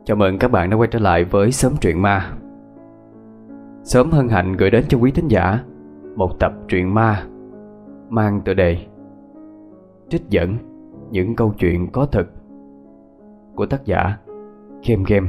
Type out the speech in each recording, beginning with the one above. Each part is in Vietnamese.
Chào mừng các bạn đã quay trở lại với Xóm Truyện Ma. Xóm hân hạnh gửi đến cho quý thính giả một tập truyện ma mang tựa đề Trích dẫn những câu chuyện có thực của tác giả Game Game.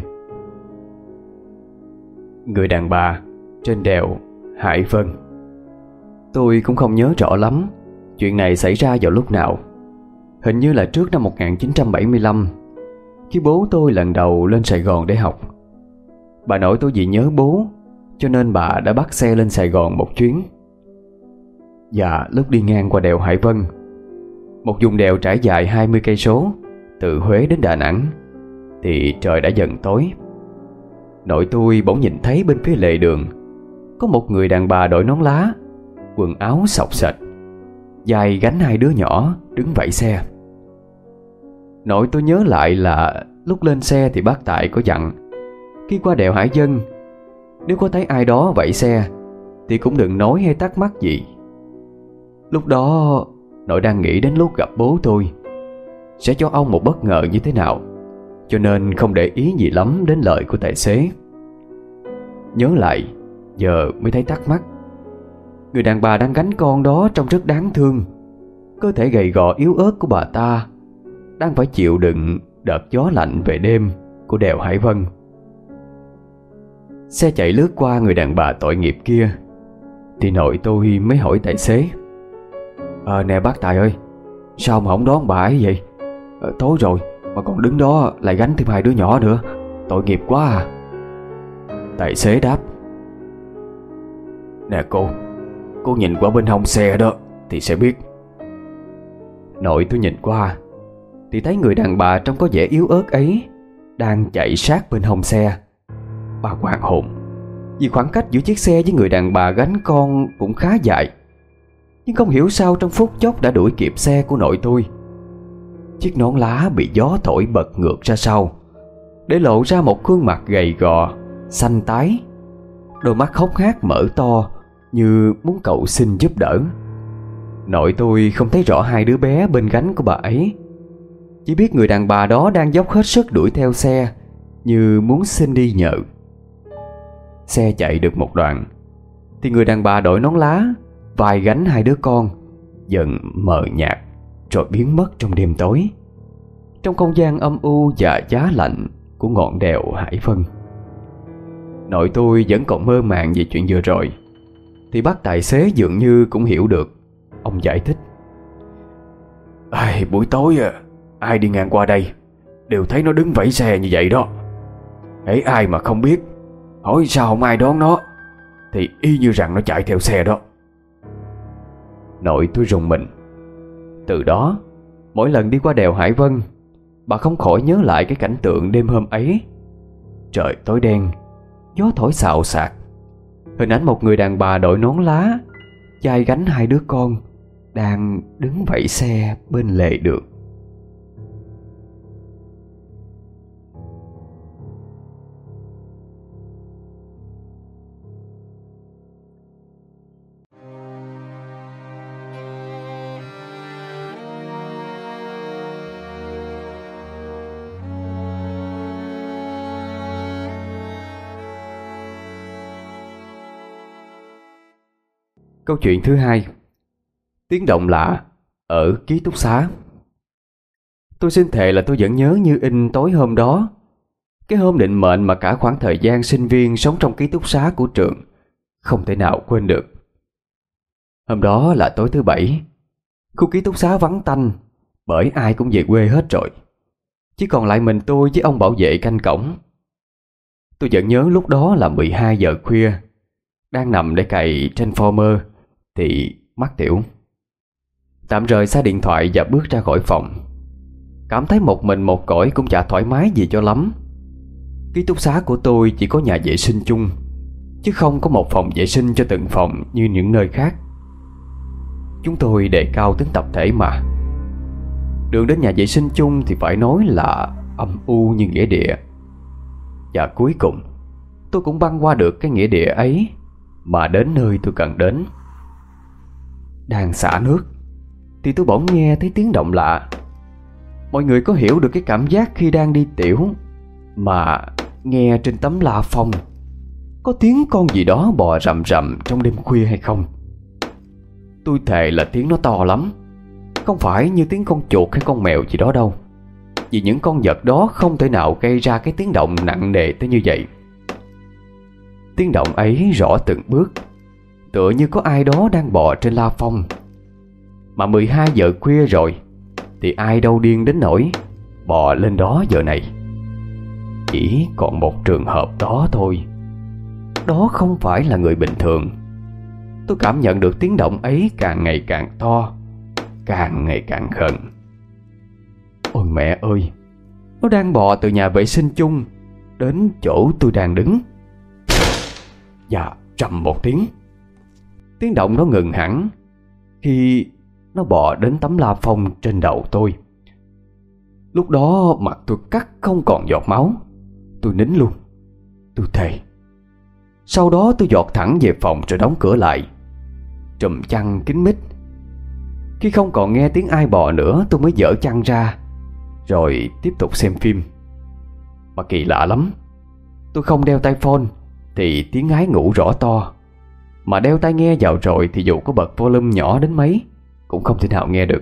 Người đàn bà trên đèo Hải Vân. Tôi cũng không nhớ rõ lắm chuyện này xảy ra vào lúc nào. Hình như là trước năm 1975, khi bố tôi lần đầu lên Sài Gòn để học. Bà nội tôi vì nhớ bố cho nên bà đã bắt xe lên Sài Gòn một chuyến. Và lúc đi ngang qua đèo Hải Vân, một vùng đèo trải dài 20 cây số từ Huế đến Đà Nẵng, thì trời đã dần tối. Nội tôi bỗng nhìn thấy bên phía lề đường có một người đàn bà đội nón lá, quần áo xộc xệch, vai gánh hai đứa nhỏ đứng vẫy xe. Nội tôi nhớ lại là lúc lên xe thì bác Tài có dặn khi qua đèo Hải Vân, nếu có thấy ai đó vẫy xe thì cũng đừng nói hay thắc mắc gì. Lúc đó nội đang nghĩ đến lúc gặp bố tôi sẽ cho ông một bất ngờ như thế nào, cho nên không để ý gì lắm đến lời của tài xế. Nhớ lại giờ mới thấy thắc mắc. Người đàn bà đang gánh con đó trông rất đáng thương. Cơ thể gầy gò yếu ớt của bà ta đang phải chịu đựng đợt gió lạnh về đêm của đèo Hải Vân. Xe chạy lướt qua người đàn bà tội nghiệp kia thì nội tôi mới hỏi tài xế: Nè bác Tài ơi, sao mà không đón bà ấy vậy? Tối rồi mà còn đứng đó lại gánh thêm hai đứa nhỏ nữa, tội nghiệp quá à. Tài xế đáp: Nè cô nhìn qua bên hông xe đó thì sẽ biết. Nội tôi nhìn qua thì thấy người đàn bà trông có vẻ yếu ớt ấy đang chạy sát bên hông xe. Bà hoảng hồn vì khoảng cách giữa chiếc xe với người đàn bà gánh con cũng khá dài, nhưng không hiểu sao trong phút chốc đã đuổi kịp xe của nội tôi. Chiếc nón lá bị gió thổi bật ngược ra sau, để lộ ra một khuôn mặt gầy gò, xanh tái, đôi mắt hốc hác mở to như muốn cầu xin giúp đỡ. Nội tôi không thấy rõ hai đứa bé bên gánh của bà ấy, chỉ biết người đàn bà đó đang dốc hết sức đuổi theo xe như muốn xin đi nhờ. Xe chạy được một đoạn thì người đàn bà đội nón lá, vai gánh hai đứa con, dần mờ nhạt rồi biến mất trong đêm tối, trong không gian âm u và giá lạnh của ngọn đèo Hải Vân. Nội tôi vẫn còn mơ màng về chuyện vừa rồi thì bác tài xế dường như cũng hiểu được. Ông giải thích: Buổi tối ai đi ngang qua đây đều thấy nó đứng vẫy xe như vậy đó. Hễ ai mà không biết hỏi sao không ai đón nó thì y như rằng nó chạy theo xe đó. Nội tôi rùng mình. Từ đó mỗi lần đi qua đèo Hải Vân, bà không khỏi nhớ lại cái cảnh tượng đêm hôm ấy. Trời tối đen, gió thổi xào xạc, hình ảnh một người đàn bà đội nón lá, vai gánh hai đứa con, đang đứng vẫy xe bên lề đường. Câu chuyện thứ hai: tiếng động lạ ở ký túc xá. Tôi xin thề là tôi vẫn nhớ như in tối hôm đó, cái hôm định mệnh mà cả khoảng thời gian sinh viên sống trong ký túc xá của trường không thể nào quên được. Hôm đó là tối thứ Bảy. Khu ký túc xá vắng tanh bởi ai cũng về quê hết rồi, chỉ còn lại mình tôi với ông bảo vệ canh cổng. Tôi vẫn nhớ lúc đó là 12 giờ khuya, đang nằm để cày Transformer thì mắc tiểu. Tạm rời xa điện thoại và bước ra khỏi phòng. Cảm thấy một mình một cõi cũng chả thoải mái gì cho lắm. Ký túc xá của tôi chỉ có nhà vệ sinh chung, chứ không có một phòng vệ sinh cho từng phòng như những nơi khác. Chúng tôi đề cao tính tập thể mà. Đường đến nhà vệ sinh chung thì phải nói là âm u như nghĩa địa. Và cuối cùng tôi cũng băng qua được cái nghĩa địa ấy mà đến nơi tôi cần đến. Đang xả nước thì tôi bỗng nghe thấy tiếng động lạ. Mọi người có hiểu được cái cảm giác khi đang đi tiểu mà nghe trên tấm la phong có tiếng con gì đó bò rầm rầm trong đêm khuya hay không. Tôi thề là tiếng nó to lắm, không phải như tiếng con chuột hay con mèo gì đó đâu, vì những con vật đó không thể nào gây ra cái tiếng động nặng nề tới như vậy. Tiếng động ấy rõ từng bước, tựa như có ai đó đang bò trên la phong. Mà 12 giờ khuya rồi thì ai đâu điên đến nỗi bò lên đó giờ này. Chỉ còn một trường hợp đó thôi. Đó không phải là người bình thường. Tôi cảm nhận được tiếng động ấy càng ngày càng to, càng ngày càng gần. Ôi mẹ ơi, nó đang bò từ nhà vệ sinh chung đến chỗ tôi đang đứng. Và trầm một tiếng, tiếng động nó ngừng hẳn khi nó bò đến tấm la phong trên đầu tôi. Lúc đó mặt tôi cắt không còn giọt máu. Tôi nín luôn. Tôi thề. Sau đó tôi giọt thẳng về phòng rồi đóng cửa lại, trùm chăn kín mít. Khi không còn nghe tiếng ai bò nữa, tôi mới dỡ chăn ra rồi tiếp tục xem phim. Mà kỳ lạ lắm, tôi không đeo tai phone thì tiếng ái ngủ rõ to, mà đeo tai nghe vào rồi thì dù có bật volume nhỏ đến mấy cũng không thể nào nghe được.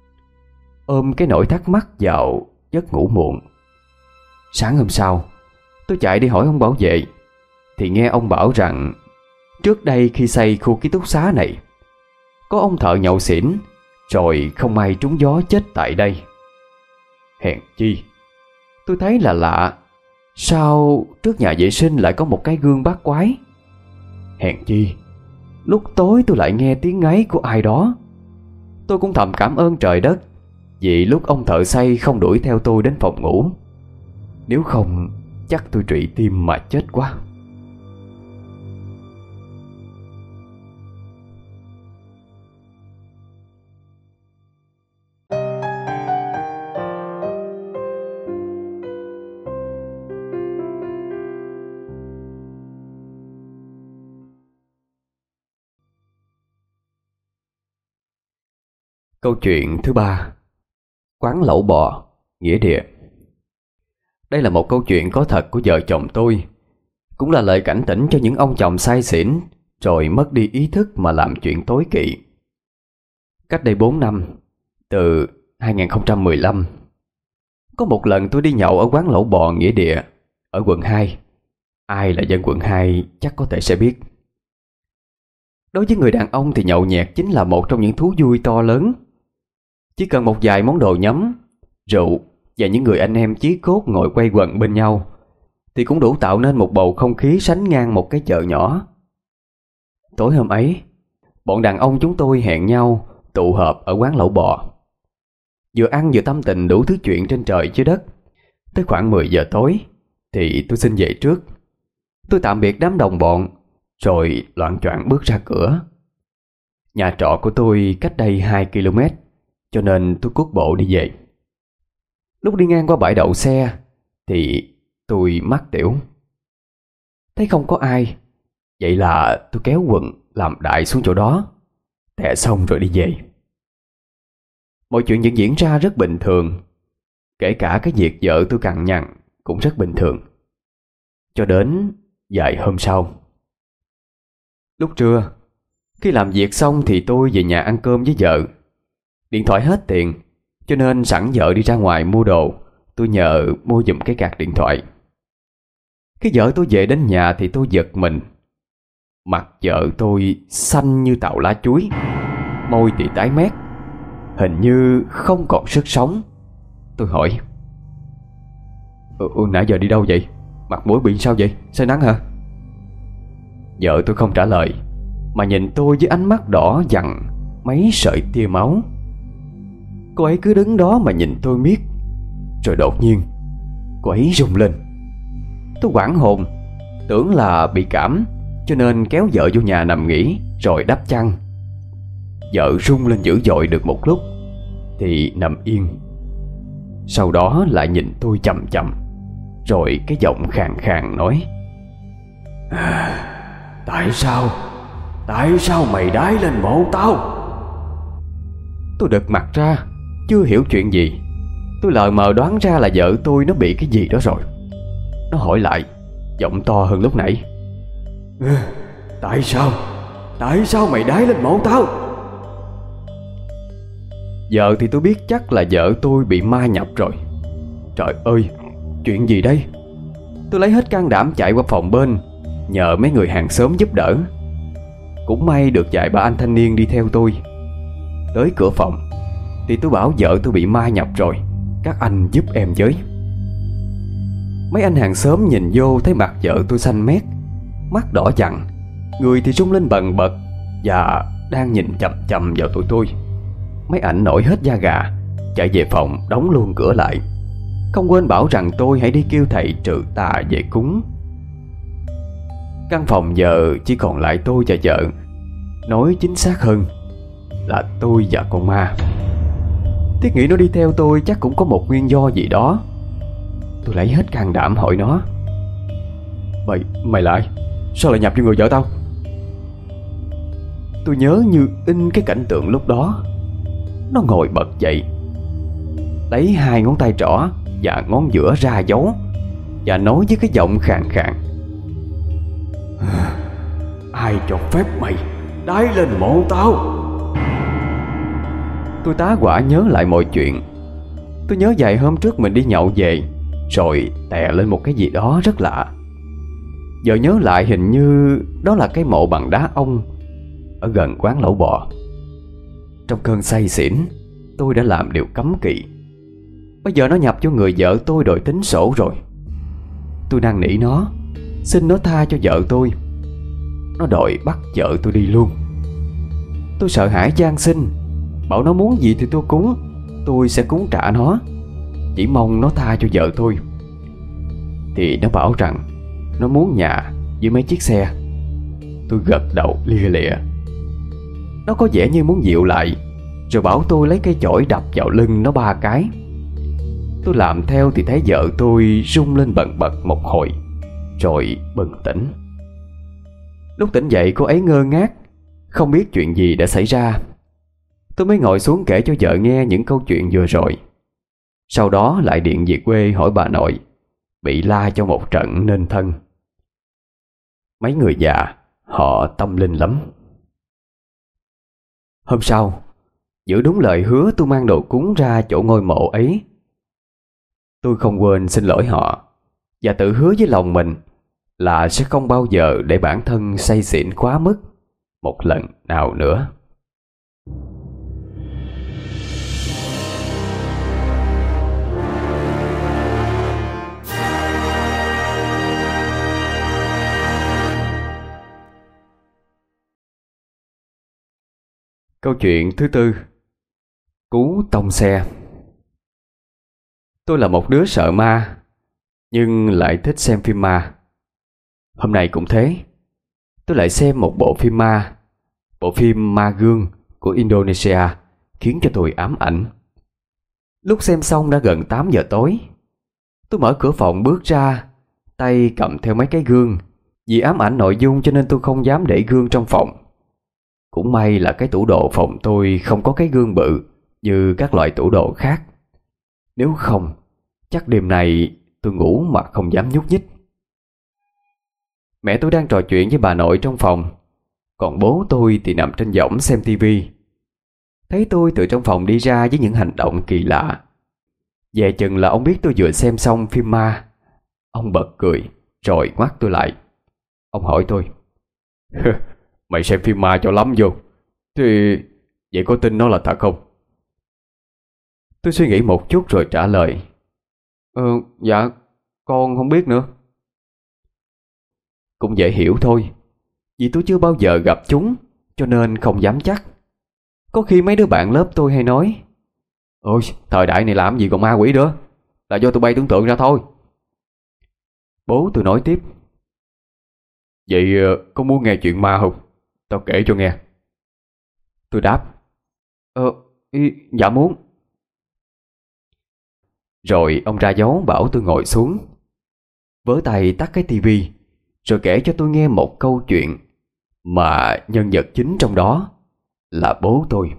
Ôm cái nỗi thắc mắc vào giấc ngủ muộn. Sáng hôm sau, tôi chạy đi hỏi ông bảo vệ thì nghe ông bảo rằng trước đây khi xây khu ký túc xá này, có ông thợ nhậu xỉn rồi không may trúng gió chết tại đây. Hèn chi, tôi thấy là lạ, sao trước nhà vệ sinh lại có một cái gương bát quái. Hèn chi, lúc tối tôi lại nghe tiếng ngáy của ai đó. Tôi cũng thầm cảm ơn trời đất vì lúc ông thợ xây không đuổi theo tôi đến phòng ngủ. Nếu không chắc tôi trụy tim mà chết quá. Câu chuyện thứ 3. Quán lẩu bò, nghĩa địa. Đây là một câu chuyện có thật của vợ chồng tôi, cũng là lời cảnh tỉnh cho những ông chồng say xỉn rồi mất đi ý thức mà làm chuyện tối kỵ. Cách đây 4 năm, từ 2015, có một lần tôi đi nhậu ở quán lẩu bò nghĩa địa ở quận 2. Ai là dân quận 2 chắc có thể sẽ biết. Đối với người đàn ông thì nhậu nhẹt chính là một trong những thú vui to lớn. Chỉ cần một vài món đồ nhắm, rượu và những người anh em chí cốt ngồi quay quần bên nhau thì cũng đủ tạo nên một bầu không khí sánh ngang một cái chợ nhỏ. Tối hôm ấy, bọn đàn ông chúng tôi hẹn nhau tụ họp ở quán lẩu bò. Vừa ăn vừa tâm tình đủ thứ chuyện trên trời dưới đất. Tới khoảng 10 giờ tối thì tôi xin về trước. Tôi tạm biệt đám đồng bọn rồi loạng choạng bước ra cửa. Nhà trọ của tôi cách đây 2 km, cho nên tôi cuốc bộ đi về. Lúc đi ngang qua bãi đậu xe thì tôi mắc tiểu. Thấy không có ai, vậy là tôi kéo quần làm đại xuống chỗ đó, tè xong rồi đi về. Mọi chuyện vẫn diễn ra rất bình thường, kể cả cái việc vợ tôi cằn nhằn cũng rất bình thường. Cho đến vài hôm sau. Lúc trưa, khi làm việc xong thì tôi về nhà ăn cơm với vợ. Điện thoại hết tiền, cho nên sẵn vợ đi ra ngoài mua đồ, tôi nhờ mua giùm cái card điện thoại. Khi vợ tôi về đến nhà thì tôi giật mình. Mặt vợ tôi xanh như tàu lá chuối, môi thì tái mét, hình như không còn sức sống. Tôi hỏi: nãy giờ đi đâu vậy? Mặt mũi bị sao vậy? Say nắng hả? Vợ tôi không trả lời, mà nhìn tôi với ánh mắt đỏ dằn mấy sợi tia máu. Cô ấy cứ đứng đó mà nhìn tôi miết. Rồi đột nhiên cô ấy rung lên. Tôi hoảng hồn, tưởng là bị cảm, cho nên kéo vợ vô nhà nằm nghỉ rồi đắp chăn. Vợ rung lên dữ dội được một lúc thì nằm yên. Sau đó lại nhìn tôi chằm chằm, rồi cái giọng khàn khàn nói: Tại sao mày đái lên mộ tao? Tôi đực mặt ra, chưa hiểu chuyện gì. Tôi lờ mờ đoán ra là vợ tôi nó bị cái gì đó rồi. Nó hỏi lại, giọng to hơn lúc nãy. Tại sao? Tại sao mày đái lên mộ tao? Giờ thì tôi biết chắc là vợ tôi bị ma nhập rồi. Trời ơi, chuyện gì đây? Tôi lấy hết can đảm chạy qua phòng bên, nhờ mấy người hàng xóm giúp đỡ. Cũng may được vài ba anh thanh niên đi theo tôi. Tới cửa phòng thì tôi bảo vợ tôi bị ma nhập rồi, các anh giúp em với. Mấy anh hàng xóm nhìn vô thấy mặt vợ tôi xanh mét, mắt đỏ dằn, người thì rung lên bần bật, và đang nhìn chằm chằm vào tụi tôi. Mấy ảnh nổi hết da gà, chạy về phòng đóng luôn cửa lại, không quên bảo rằng tôi hãy đi kêu thầy trừ tà về cúng. Căn phòng giờ chỉ còn lại tôi và vợ, nói chính xác hơn là tôi và con ma. Thiết nghĩ nó đi theo tôi chắc cũng có một nguyên do gì đó. Tôi lấy hết can đảm hỏi nó, Mày là ai? Sao lại nhập vô người vợ tao? Tôi nhớ như in cái cảnh tượng lúc đó. Nó ngồi bật dậy, lấy hai ngón tay trỏ và ngón giữa ra dấu, và nói với cái giọng khàn khàn: Ai cho phép mày đái lên mộ tao? Tôi tá hỏa nhớ lại mọi chuyện. Tôi nhớ vài hôm trước mình đi nhậu về, rồi tè lên một cái gì đó rất lạ. Giờ nhớ lại hình như đó là cái mộ bằng đá ông ở gần quán lẩu bò. Trong cơn say xỉn, tôi đã làm điều cấm kỵ. Bây giờ nó nhập cho người vợ tôi đòi tính sổ rồi. Tôi năn nỉ nó, xin nó tha cho vợ tôi. Nó đòi bắt vợ tôi đi luôn. Tôi sợ hãi van xin, bảo nó muốn gì thì tôi cúng, tôi sẽ cúng trả nó, chỉ mong nó tha cho vợ tôi. Thì nó bảo rằng nó muốn nhà với mấy chiếc xe. Tôi gật đầu lia lịa. Nó có vẻ như muốn dịu lại, rồi bảo tôi lấy cây chổi đập vào lưng nó 3 cái. Tôi làm theo thì thấy vợ tôi rung lên bần bật một hồi, rồi bừng tỉnh. Lúc tỉnh dậy cô ấy ngơ ngác, không biết chuyện gì đã xảy ra. Tôi mới ngồi xuống kể cho vợ nghe những câu chuyện vừa rồi. Sau đó lại điện về quê hỏi bà nội, bị la cho một trận nên thân. Mấy người già họ tâm linh lắm. Hôm sau, giữ đúng lời hứa, tôi mang đồ cúng ra chỗ ngôi mộ ấy. Tôi không quên xin lỗi họ, và tự hứa với lòng mình là sẽ không bao giờ để bản thân say xỉn quá mức một lần nào nữa. Câu chuyện thứ tư: Cú tông xe. Tôi là một đứa sợ ma, nhưng lại thích xem phim ma. Hôm nay cũng thế. Tôi lại xem một bộ phim ma, bộ phim Ma Gương của Indonesia, khiến cho tôi ám ảnh. Lúc xem xong đã gần 8 giờ tối. Tôi mở cửa phòng bước ra, tay cầm theo mấy cái gương. Vì ám ảnh nội dung cho nên tôi không dám để gương trong phòng. Cũng may là cái tủ đồ phòng tôi không có cái gương bự như các loại tủ đồ khác. Nếu không, chắc đêm nay tôi ngủ mà không dám nhúc nhích. Mẹ tôi đang trò chuyện với bà nội trong phòng, còn bố tôi thì nằm trên võng xem tivi. Thấy tôi từ trong phòng đi ra với những hành động kỳ lạ, dè chừng là ông biết tôi vừa xem xong phim ma. Ông bật cười rồi ngoắt tôi lại. Ông hỏi tôi: Mày xem phim ma cho lắm vô. Thì vậy có tin nó là thật không? Tôi suy nghĩ một chút rồi trả lời: Dạ, con không biết nữa. Cũng dễ hiểu thôi, vì tôi chưa bao giờ gặp chúng, cho nên không dám chắc. Có khi mấy đứa bạn lớp tôi hay nói: Ôi, thời đại này làm gì còn ma quỷ nữa, là do tụi bay tưởng tượng ra thôi. Bố tôi nói tiếp: Vậy có muốn nghe chuyện ma không? Tao kể cho nghe. Tôi đáp: Dạ muốn. Rồi ông ra dấu bảo tôi ngồi xuống, vớ tay tắt cái tivi, rồi kể cho tôi nghe một câu chuyện mà nhân vật chính trong đó là bố tôi.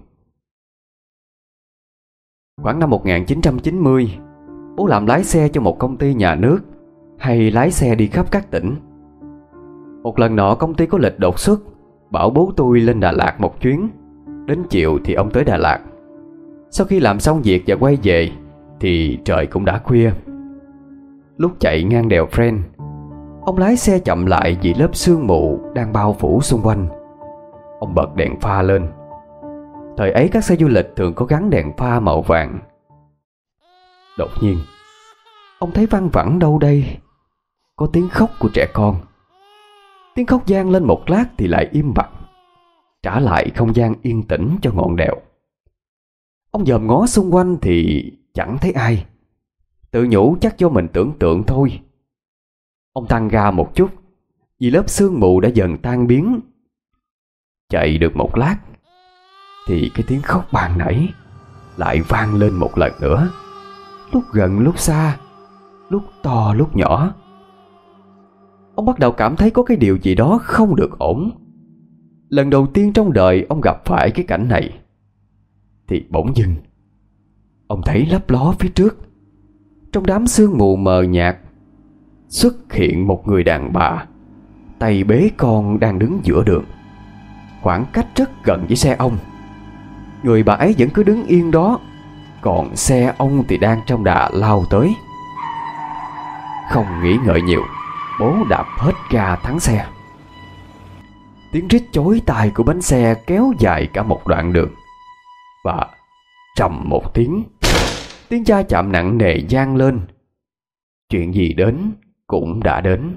Khoảng năm 1990, bố làm lái xe cho một công ty nhà nước, hay lái xe đi khắp các tỉnh. Một lần nọ công ty có lịch đột xuất, bảo bố tôi lên Đà Lạt một chuyến. Đến chiều thì ông tới Đà Lạt. Sau khi làm xong việc và quay về thì trời cũng đã khuya. Lúc chạy ngang đèo Friend, ông lái xe chậm lại vì lớp sương mù đang bao phủ xung quanh. Ông bật đèn pha lên. Thời ấy các xe du lịch thường có gắn đèn pha màu vàng. Đột nhiên, ông thấy văng vẳng đâu đây có tiếng khóc của trẻ con. Tiếng khóc vang lên một lát thì lại im bặt, trả lại không gian yên tĩnh cho ngọn đèo. Ông dòm ngó xung quanh thì chẳng thấy ai, tự nhủ chắc do mình tưởng tượng thôi. Ông tăng ga một chút vì lớp sương mù đã dần tan biến. Chạy được một lát thì cái tiếng khóc ban nãy lại vang lên một lần nữa, lúc gần lúc xa, lúc to lúc nhỏ. Ông bắt đầu cảm thấy có cái điều gì đó không được ổn. Lần đầu tiên trong đời ông gặp phải cái cảnh này. Thì bỗng dưng ông thấy lấp ló phía trước, trong đám sương mù mờ nhạt, xuất hiện một người đàn bà, tay bế con đang đứng giữa đường, khoảng cách rất gần với xe ông. Người bà ấy vẫn cứ đứng yên đó, còn xe ông thì đang trong đà lao tới. Không nghĩ ngợi nhiều, bố đạp hết ga thắng xe. Tiếng rít chói tai của bánh xe kéo dài cả một đoạn đường. Và trầm một tiếng, tiếng va chạm nặng nề vang lên. Chuyện gì đến cũng đã đến.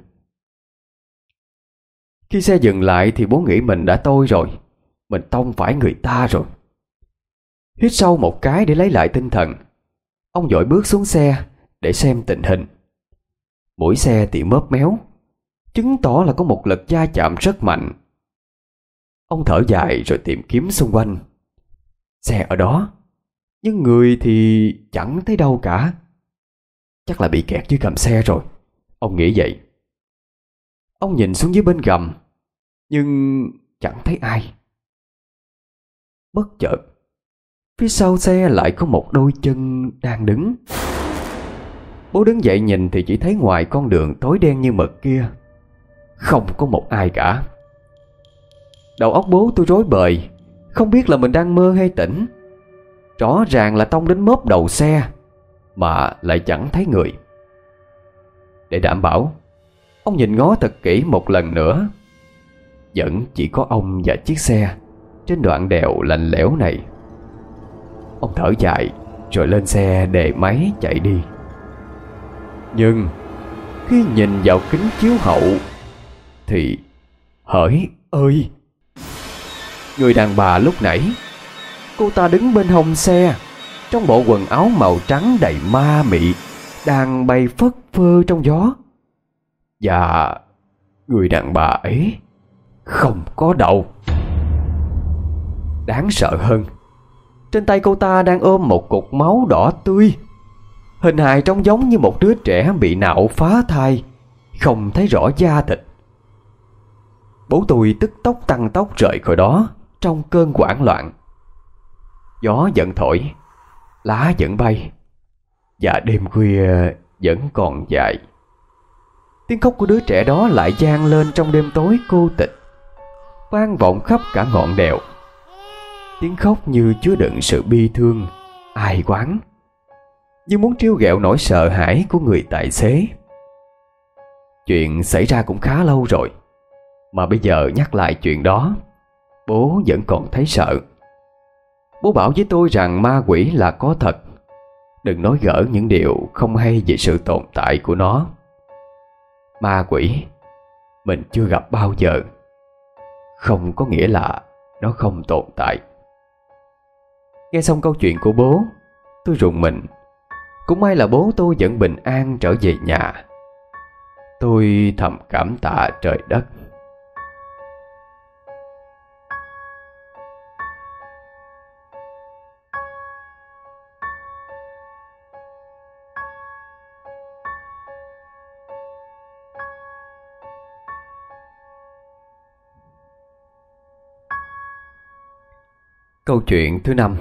Khi xe dừng lại thì bố nghĩ mình đã tôi rồi, mình tông phải người ta rồi. Hít sâu một cái để lấy lại tinh thần, ông vội bước xuống xe để xem tình hình. Mũi xe thì móp méo, chứng tỏ là có một lực va chạm rất mạnh. Ông thở dài rồi tìm kiếm xung quanh. Xe ở đó, nhưng người thì chẳng thấy đâu cả. Chắc là bị kẹt dưới gầm xe rồi, ông nghĩ vậy. Ông nhìn xuống dưới bên gầm, nhưng chẳng thấy ai. Bất chợt, phía sau xe lại có một đôi chân đang đứng. Bố đứng dậy nhìn thì chỉ thấy ngoài con đường tối đen như mực kia không có một ai cả. Đầu óc bố tôi rối bời, không biết là mình đang mơ hay tỉnh. Rõ ràng là tông đến mớp đầu xe mà lại chẳng thấy người. Để đảm bảo, ông nhìn ngó thật kỹ một lần nữa. Vẫn chỉ có ông và chiếc xe trên đoạn đèo lạnh lẽo này. Ông thở dài rồi lên xe đề máy chạy đi. Nhưng khi nhìn vào kính chiếu hậu thì hỡi ơi, người đàn bà lúc nãy, cô ta đứng bên hông xe trong bộ quần áo màu trắng đầy ma mị, đang bay phất phơ trong gió. Và người đàn bà ấy không có đầu. Đáng sợ hơn, trên tay cô ta đang ôm một cục máu đỏ tươi. Hình hài trông giống như một đứa trẻ bị nạo phá thai, không thấy rõ da thịt. Bố tôi tức tốc tăng tốc rời khỏi đó trong cơn hoảng loạn. Gió vẫn thổi, lá vẫn bay, và đêm khuya vẫn còn dài. Tiếng khóc của đứa trẻ đó lại vang lên trong đêm tối cô tịch, vang vọng khắp cả ngọn đèo. Tiếng khóc như chứa đựng sự bi thương, ai oán, như muốn trêu ghẹo nỗi sợ hãi của người tài xế. Chuyện xảy ra cũng khá lâu rồi, mà bây giờ nhắc lại chuyện đó, bố vẫn còn thấy sợ. Bố bảo với tôi rằng ma quỷ là có thật, đừng nói gỡ những điều không hay về sự tồn tại của nó. Ma quỷ mình chưa gặp bao giờ, không có nghĩa là nó không tồn tại. Nghe xong câu chuyện của bố, tôi rùng mình. Cũng may là bố tôi vẫn bình an trở về nhà. Tôi thầm cảm tạ trời đất. Câu chuyện thứ 5.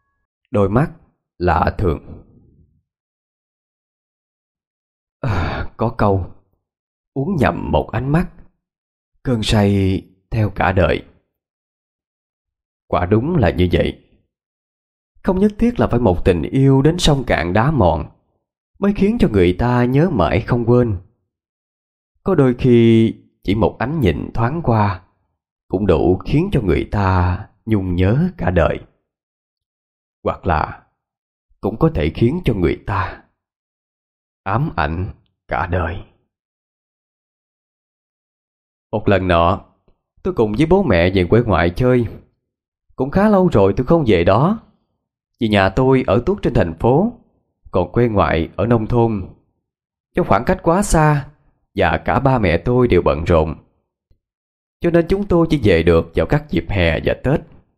Đôi mắt lạ thường. có câu: uống nhầm một ánh mắt, cơn say theo cả đời. Quả đúng là như vậy. Không nhất thiết là phải một tình yêu đến sông cạn đá mòn mới khiến cho người ta nhớ mãi không quên. Có đôi khi chỉ một ánh nhìn thoáng qua cũng đủ khiến cho người ta nhung nhớ cả đời. Hoặc là cũng có thể khiến cho người ta ám ảnh cả đời. Một lần nọ, tôi cùng với bố mẹ về quê ngoại chơi. Cũng khá lâu rồi tôi không về đó, vì nhà tôi ở tuốt trên thành phố, còn quê ngoại ở nông thôn. Do khoảng cách quá xa và cả ba mẹ tôi đều bận rộn, cho nên chúng tôi chỉ về được vào các dịp hè và Tết.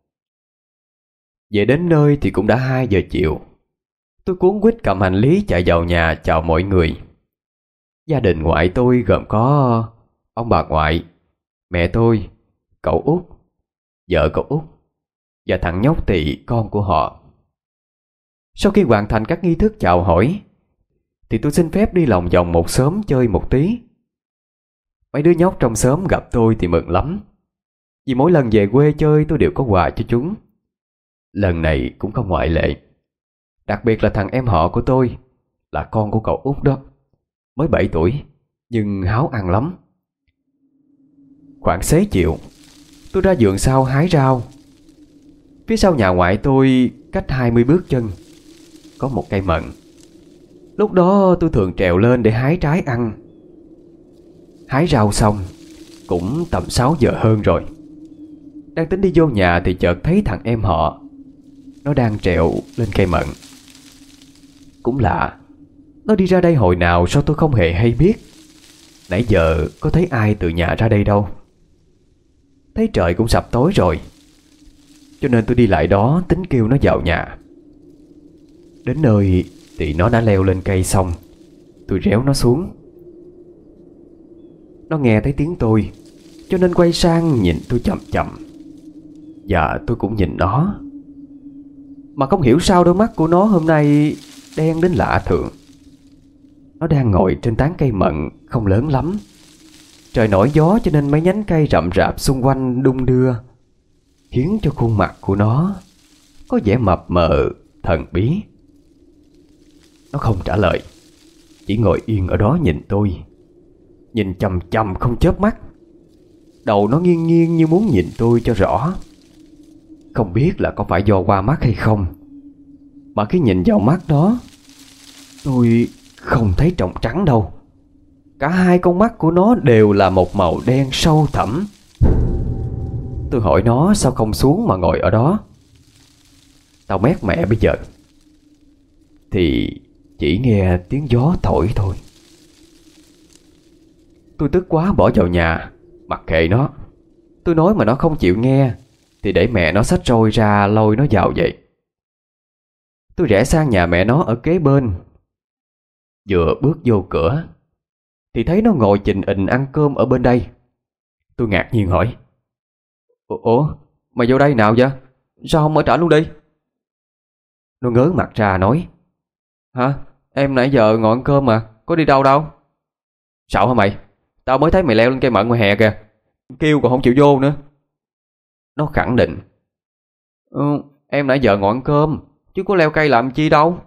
Về đến nơi thì cũng đã 2 giờ chiều. Tôi cuống quýt cầm hành lý chạy vào nhà chào mọi người. Gia đình ngoại tôi gồm có ông bà ngoại, mẹ tôi, cậu út, vợ cậu út và thằng nhóc Tị, con của họ. Sau khi hoàn thành các nghi thức chào hỏi thì tôi xin phép đi lòng vòng một xóm chơi một tí. Mấy đứa nhóc trong xóm gặp tôi thì mừng lắm, vì mỗi lần về quê chơi tôi đều có quà cho chúng. Lần này cũng không ngoại lệ. Đặc biệt là thằng em họ của tôi, là con của cậu út đó, mới 7 tuổi nhưng háo ăn lắm. Khoảng xế chiều, tôi ra vườn sau hái rau. Phía sau nhà ngoại tôi, cách 20 bước chân, có một cây mận. Lúc đó tôi thường trèo lên để hái trái ăn. Hái rau xong cũng tầm 6 giờ hơn rồi. Đang tính đi vô nhà thì chợt thấy thằng em họ, nó đang trèo lên cây mận. Cũng lạ, nó đi ra đây hồi nào sao tôi không hề hay biết. Nãy giờ có thấy ai từ nhà ra đây đâu. Thấy trời cũng sập tối rồi, cho nên tôi đi lại đó tính kêu nó vào nhà. Đến nơi thì nó đã leo lên cây xong, tôi réo nó xuống. Nó nghe thấy tiếng tôi, cho nên quay sang nhìn tôi chậm chậm. Và tôi cũng nhìn nó. Mà không hiểu sao đôi mắt của nó hôm nay đen đến lạ thường. Nó đang ngồi trên tán cây mận không lớn lắm. Trời nổi gió cho nên mấy nhánh cây rậm rạp xung quanh đung đưa, khiến cho khuôn mặt của nó có vẻ mập mờ, thần bí. Nó không trả lời, chỉ ngồi yên ở đó nhìn tôi, nhìn chằm chằm không chớp mắt. Đầu nó nghiêng nghiêng như muốn nhìn tôi cho rõ. Không biết là có phải do qua mắt hay không, mà khi nhìn vào mắt nó, tôi không thấy tròng trắng đâu. Cả hai con mắt của nó đều là một màu đen sâu thẳm. Tôi hỏi nó sao không xuống mà ngồi ở đó. Tao mét mẹ bây giờ. Thì chỉ nghe tiếng gió thổi thôi. Tôi tức quá bỏ vào nhà, mặc kệ nó. Tôi nói mà nó không chịu nghe thì để mẹ nó xách roi ra lôi nó vào vậy. Tôi rẽ sang nhà mẹ nó ở kế bên. Vừa bước vô cửa thì thấy nó ngồi chình ình ăn cơm ở bên đây. Tôi ngạc nhiên hỏi: Ủa, mày vô đây nào vậy? Sao không ở trển luôn đi? Nó ngớ mặt ra nói: Hả? Em nãy giờ ngồi ăn cơm mà, có đi đâu đâu? Sợ hả mày? Tao mới thấy mày leo lên cây mận ngoài hè kìa, kêu còn không chịu vô nữa. Nó khẳng định: Em nãy giờ ngồi ăn cơm, chứ có leo cây làm chi đâu.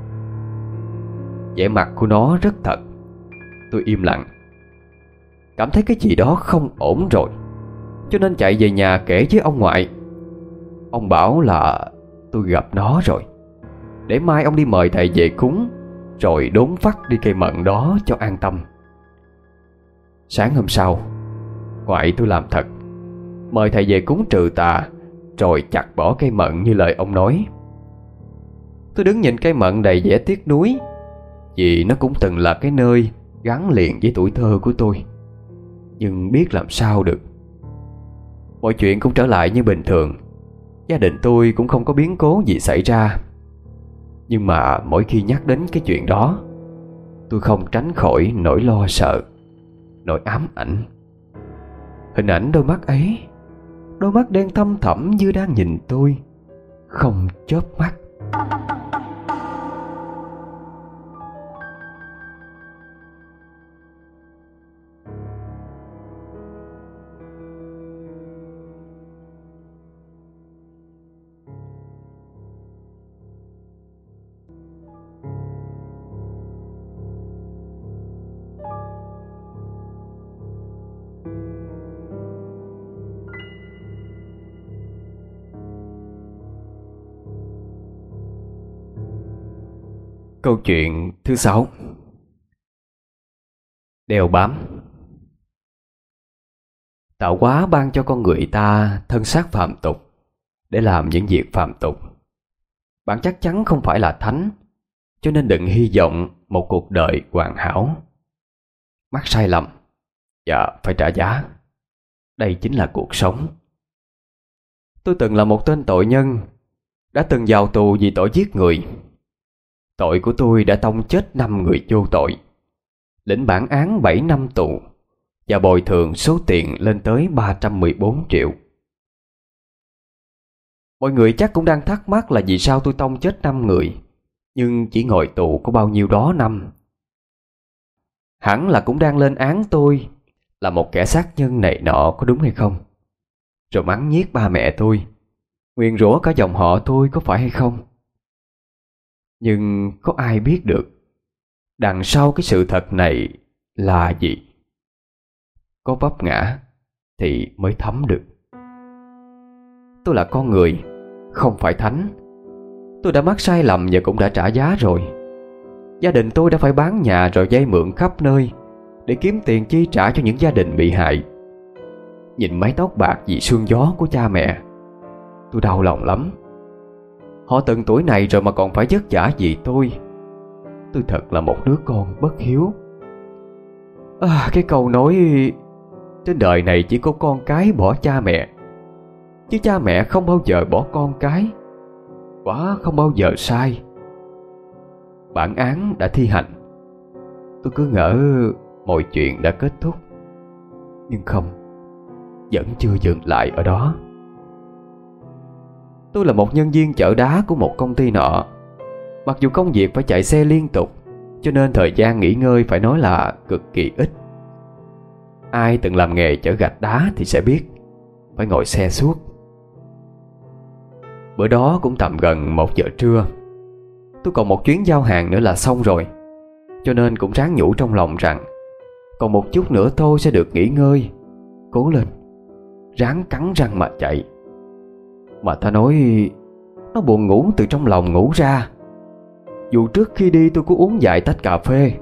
Vẻ mặt của nó rất thật. Tôi im lặng, cảm thấy cái gì đó không ổn rồi, cho nên chạy về nhà kể với ông ngoại. Ông bảo là tôi gặp nó rồi, để mai ông đi mời thầy về cúng, rồi đốn phát đi cây mận đó cho an tâm. Sáng hôm sau, ngoại tôi làm thật, mời thầy về cúng trừ tà, rồi chặt bỏ cây mận như lời ông nói. Tôi đứng nhìn cây mận đầy vẻ tiếc nuối, vì nó cũng từng là cái nơi gắn liền với tuổi thơ của tôi. Nhưng biết làm sao được. Mọi chuyện cũng trở lại như bình thường. Gia đình tôi cũng không có biến cố gì xảy ra. Nhưng mà mỗi khi nhắc đến cái chuyện đó, tôi không tránh khỏi nỗi lo sợ, nỗi ám ảnh. Hình ảnh đôi mắt ấy, đôi mắt đen thâm thẳm như đang nhìn tôi, không chớp mắt. Câu chuyện thứ 6. Đeo bám. Tạo hóa ban cho con người ta thân xác phàm tục để làm những việc phàm tục. Bạn chắc chắn không phải là thánh, cho nên đừng hy vọng một cuộc đời hoàn hảo. Mắc sai lầm và phải trả giá. Đây chính là cuộc sống. Tôi từng là một tên tội nhân, đã từng vào tù vì tội giết người. Tội của tôi đã tông chết 5 người vô tội, lĩnh bản án 7 năm tù và bồi thường số tiền lên tới 314 triệu. Mọi người chắc cũng đang thắc mắc là vì sao tôi tông chết 5 người nhưng chỉ ngồi tù có bao nhiêu đó năm. Hẳn là cũng đang lên án tôi là một kẻ sát nhân này nọ, có đúng hay không? Rồi mắng nhiếc ba mẹ tôi, nguyền rủa cả dòng họ tôi, có phải hay không? Nhưng có ai biết được đằng sau cái sự thật này là gì? Có vấp ngã thì mới thấm được. Tôi là con người, không phải thánh. Tôi đã mắc sai lầm và cũng đã trả giá rồi. Gia đình tôi đã phải bán nhà rồi vay mượn khắp nơi để kiếm tiền chi trả cho những gia đình bị hại. Nhìn mái tóc bạc vì sương gió của cha mẹ, tôi đau lòng lắm. Họ từng tuổi này rồi mà còn phải vất vả vì tôi. Tôi thật là một đứa con bất hiếu. Cái câu nói trên đời này chỉ có con cái bỏ cha mẹ, chứ cha mẹ không bao giờ bỏ con cái, quả không bao giờ sai. Bản án đã thi hành. Tôi cứ ngỡ mọi chuyện đã kết thúc, nhưng không, vẫn chưa dừng lại ở đó. Tôi là một nhân viên chở đá của một công ty nọ. Mặc dù công việc phải chạy xe liên tục, cho nên thời gian nghỉ ngơi phải nói là cực kỳ ít. Ai từng làm nghề chở gạch đá thì sẽ biết, phải ngồi xe suốt. Bữa đó cũng tầm gần 1 giờ trưa. Tôi còn một chuyến giao hàng nữa là xong rồi, cho nên cũng ráng nhủ trong lòng rằng còn một chút nữa thôi sẽ được nghỉ ngơi. Cố lên, ráng cắn răng mà chạy. Mà ta nói, nó buồn ngủ từ trong lòng ngủ ra. Dù trước khi đi tôi có uống vài tách cà phê.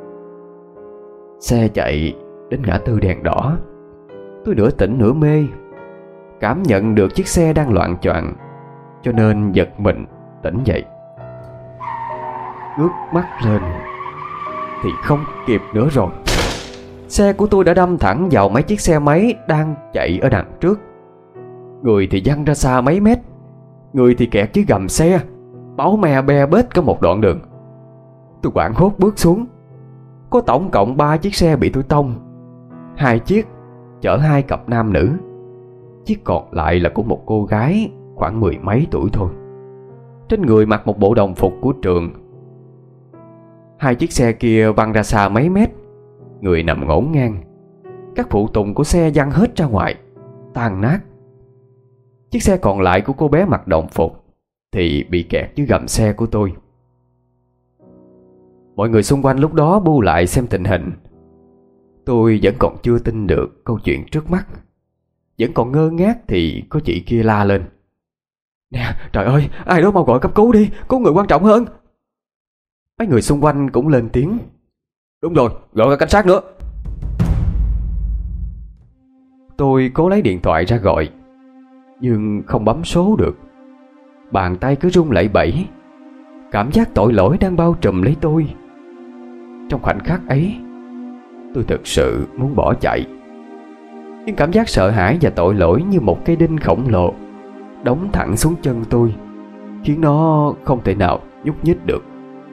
Xe chạy đến ngã tư đèn đỏ. Tôi nửa tỉnh nửa mê, cảm nhận được chiếc xe đang loạng choạng, cho nên giật mình tỉnh dậy. Ngước mắt lên thì không kịp nữa rồi. Xe của tôi đã đâm thẳng vào mấy chiếc xe máy đang chạy ở đằng trước. Người thì văng ra xa mấy mét, người thì kẹt dưới gầm xe, máu me be bết cả một đoạn đường. Tôi hoảng hốt bước xuống. Có tổng cộng 3 chiếc xe bị tôi tông. 2 chiếc chở 2 cặp nam nữ, chiếc còn lại là của một cô gái khoảng 10 mấy tuổi thôi. Trên người mặc một bộ đồng phục của trường. 2 chiếc xe kia văng ra xa mấy mét, người nằm ngổn ngang. Các phụ tùng của xe văng hết ra ngoài, tan nát. Chiếc xe còn lại của cô bé mặc đồng phục thì bị kẹt dưới gầm xe của tôi. Mọi người xung quanh lúc đó bu lại xem tình hình. Tôi vẫn còn chưa tin được câu chuyện trước mắt, vẫn còn ngơ ngác thì có chị kia la lên: "Nè, trời ơi, ai đó mau gọi cấp cứu đi, có người quan trọng hơn." Mấy người xung quanh cũng lên tiếng: "Đúng rồi, gọi cả cảnh sát nữa." Tôi cố lấy điện thoại ra gọi, nhưng không bấm số được. Bàn tay cứ run lẩy bẩy. Cảm giác tội lỗi đang bao trùm lấy tôi. Trong khoảnh khắc ấy, tôi thực sự muốn bỏ chạy. Nhưng cảm giác sợ hãi và tội lỗi như một cây đinh khổng lồ đóng thẳng xuống chân tôi, khiến nó không thể nào nhúc nhích được.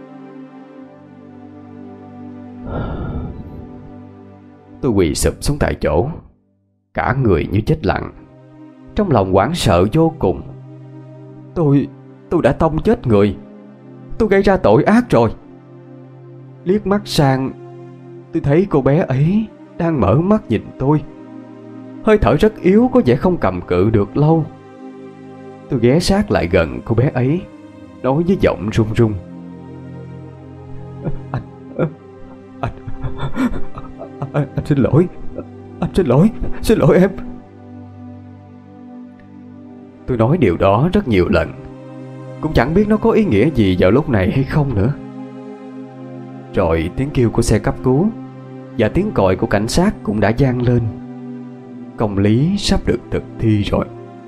Tôi quỳ sụp xuống tại chỗ, cả người như chết lặng, trong lòng hoảng sợ vô cùng. Tôi đã tông chết người. Tôi gây ra tội ác rồi. Liếc mắt sang, tôi thấy cô bé ấy đang mở mắt nhìn tôi. Hơi thở rất yếu, có vẻ không cầm cự được lâu. Tôi ghé sát lại gần cô bé ấy, nói với giọng run run: Anh xin lỗi. Anh xin lỗi em. Tôi nói điều đó rất nhiều lần, cũng chẳng biết nó có ý nghĩa gì vào lúc này hay không nữa. Rồi tiếng kêu của xe cấp cứu và tiếng còi của cảnh sát cũng đã vang lên. Công lý sắp được thực thi rồi.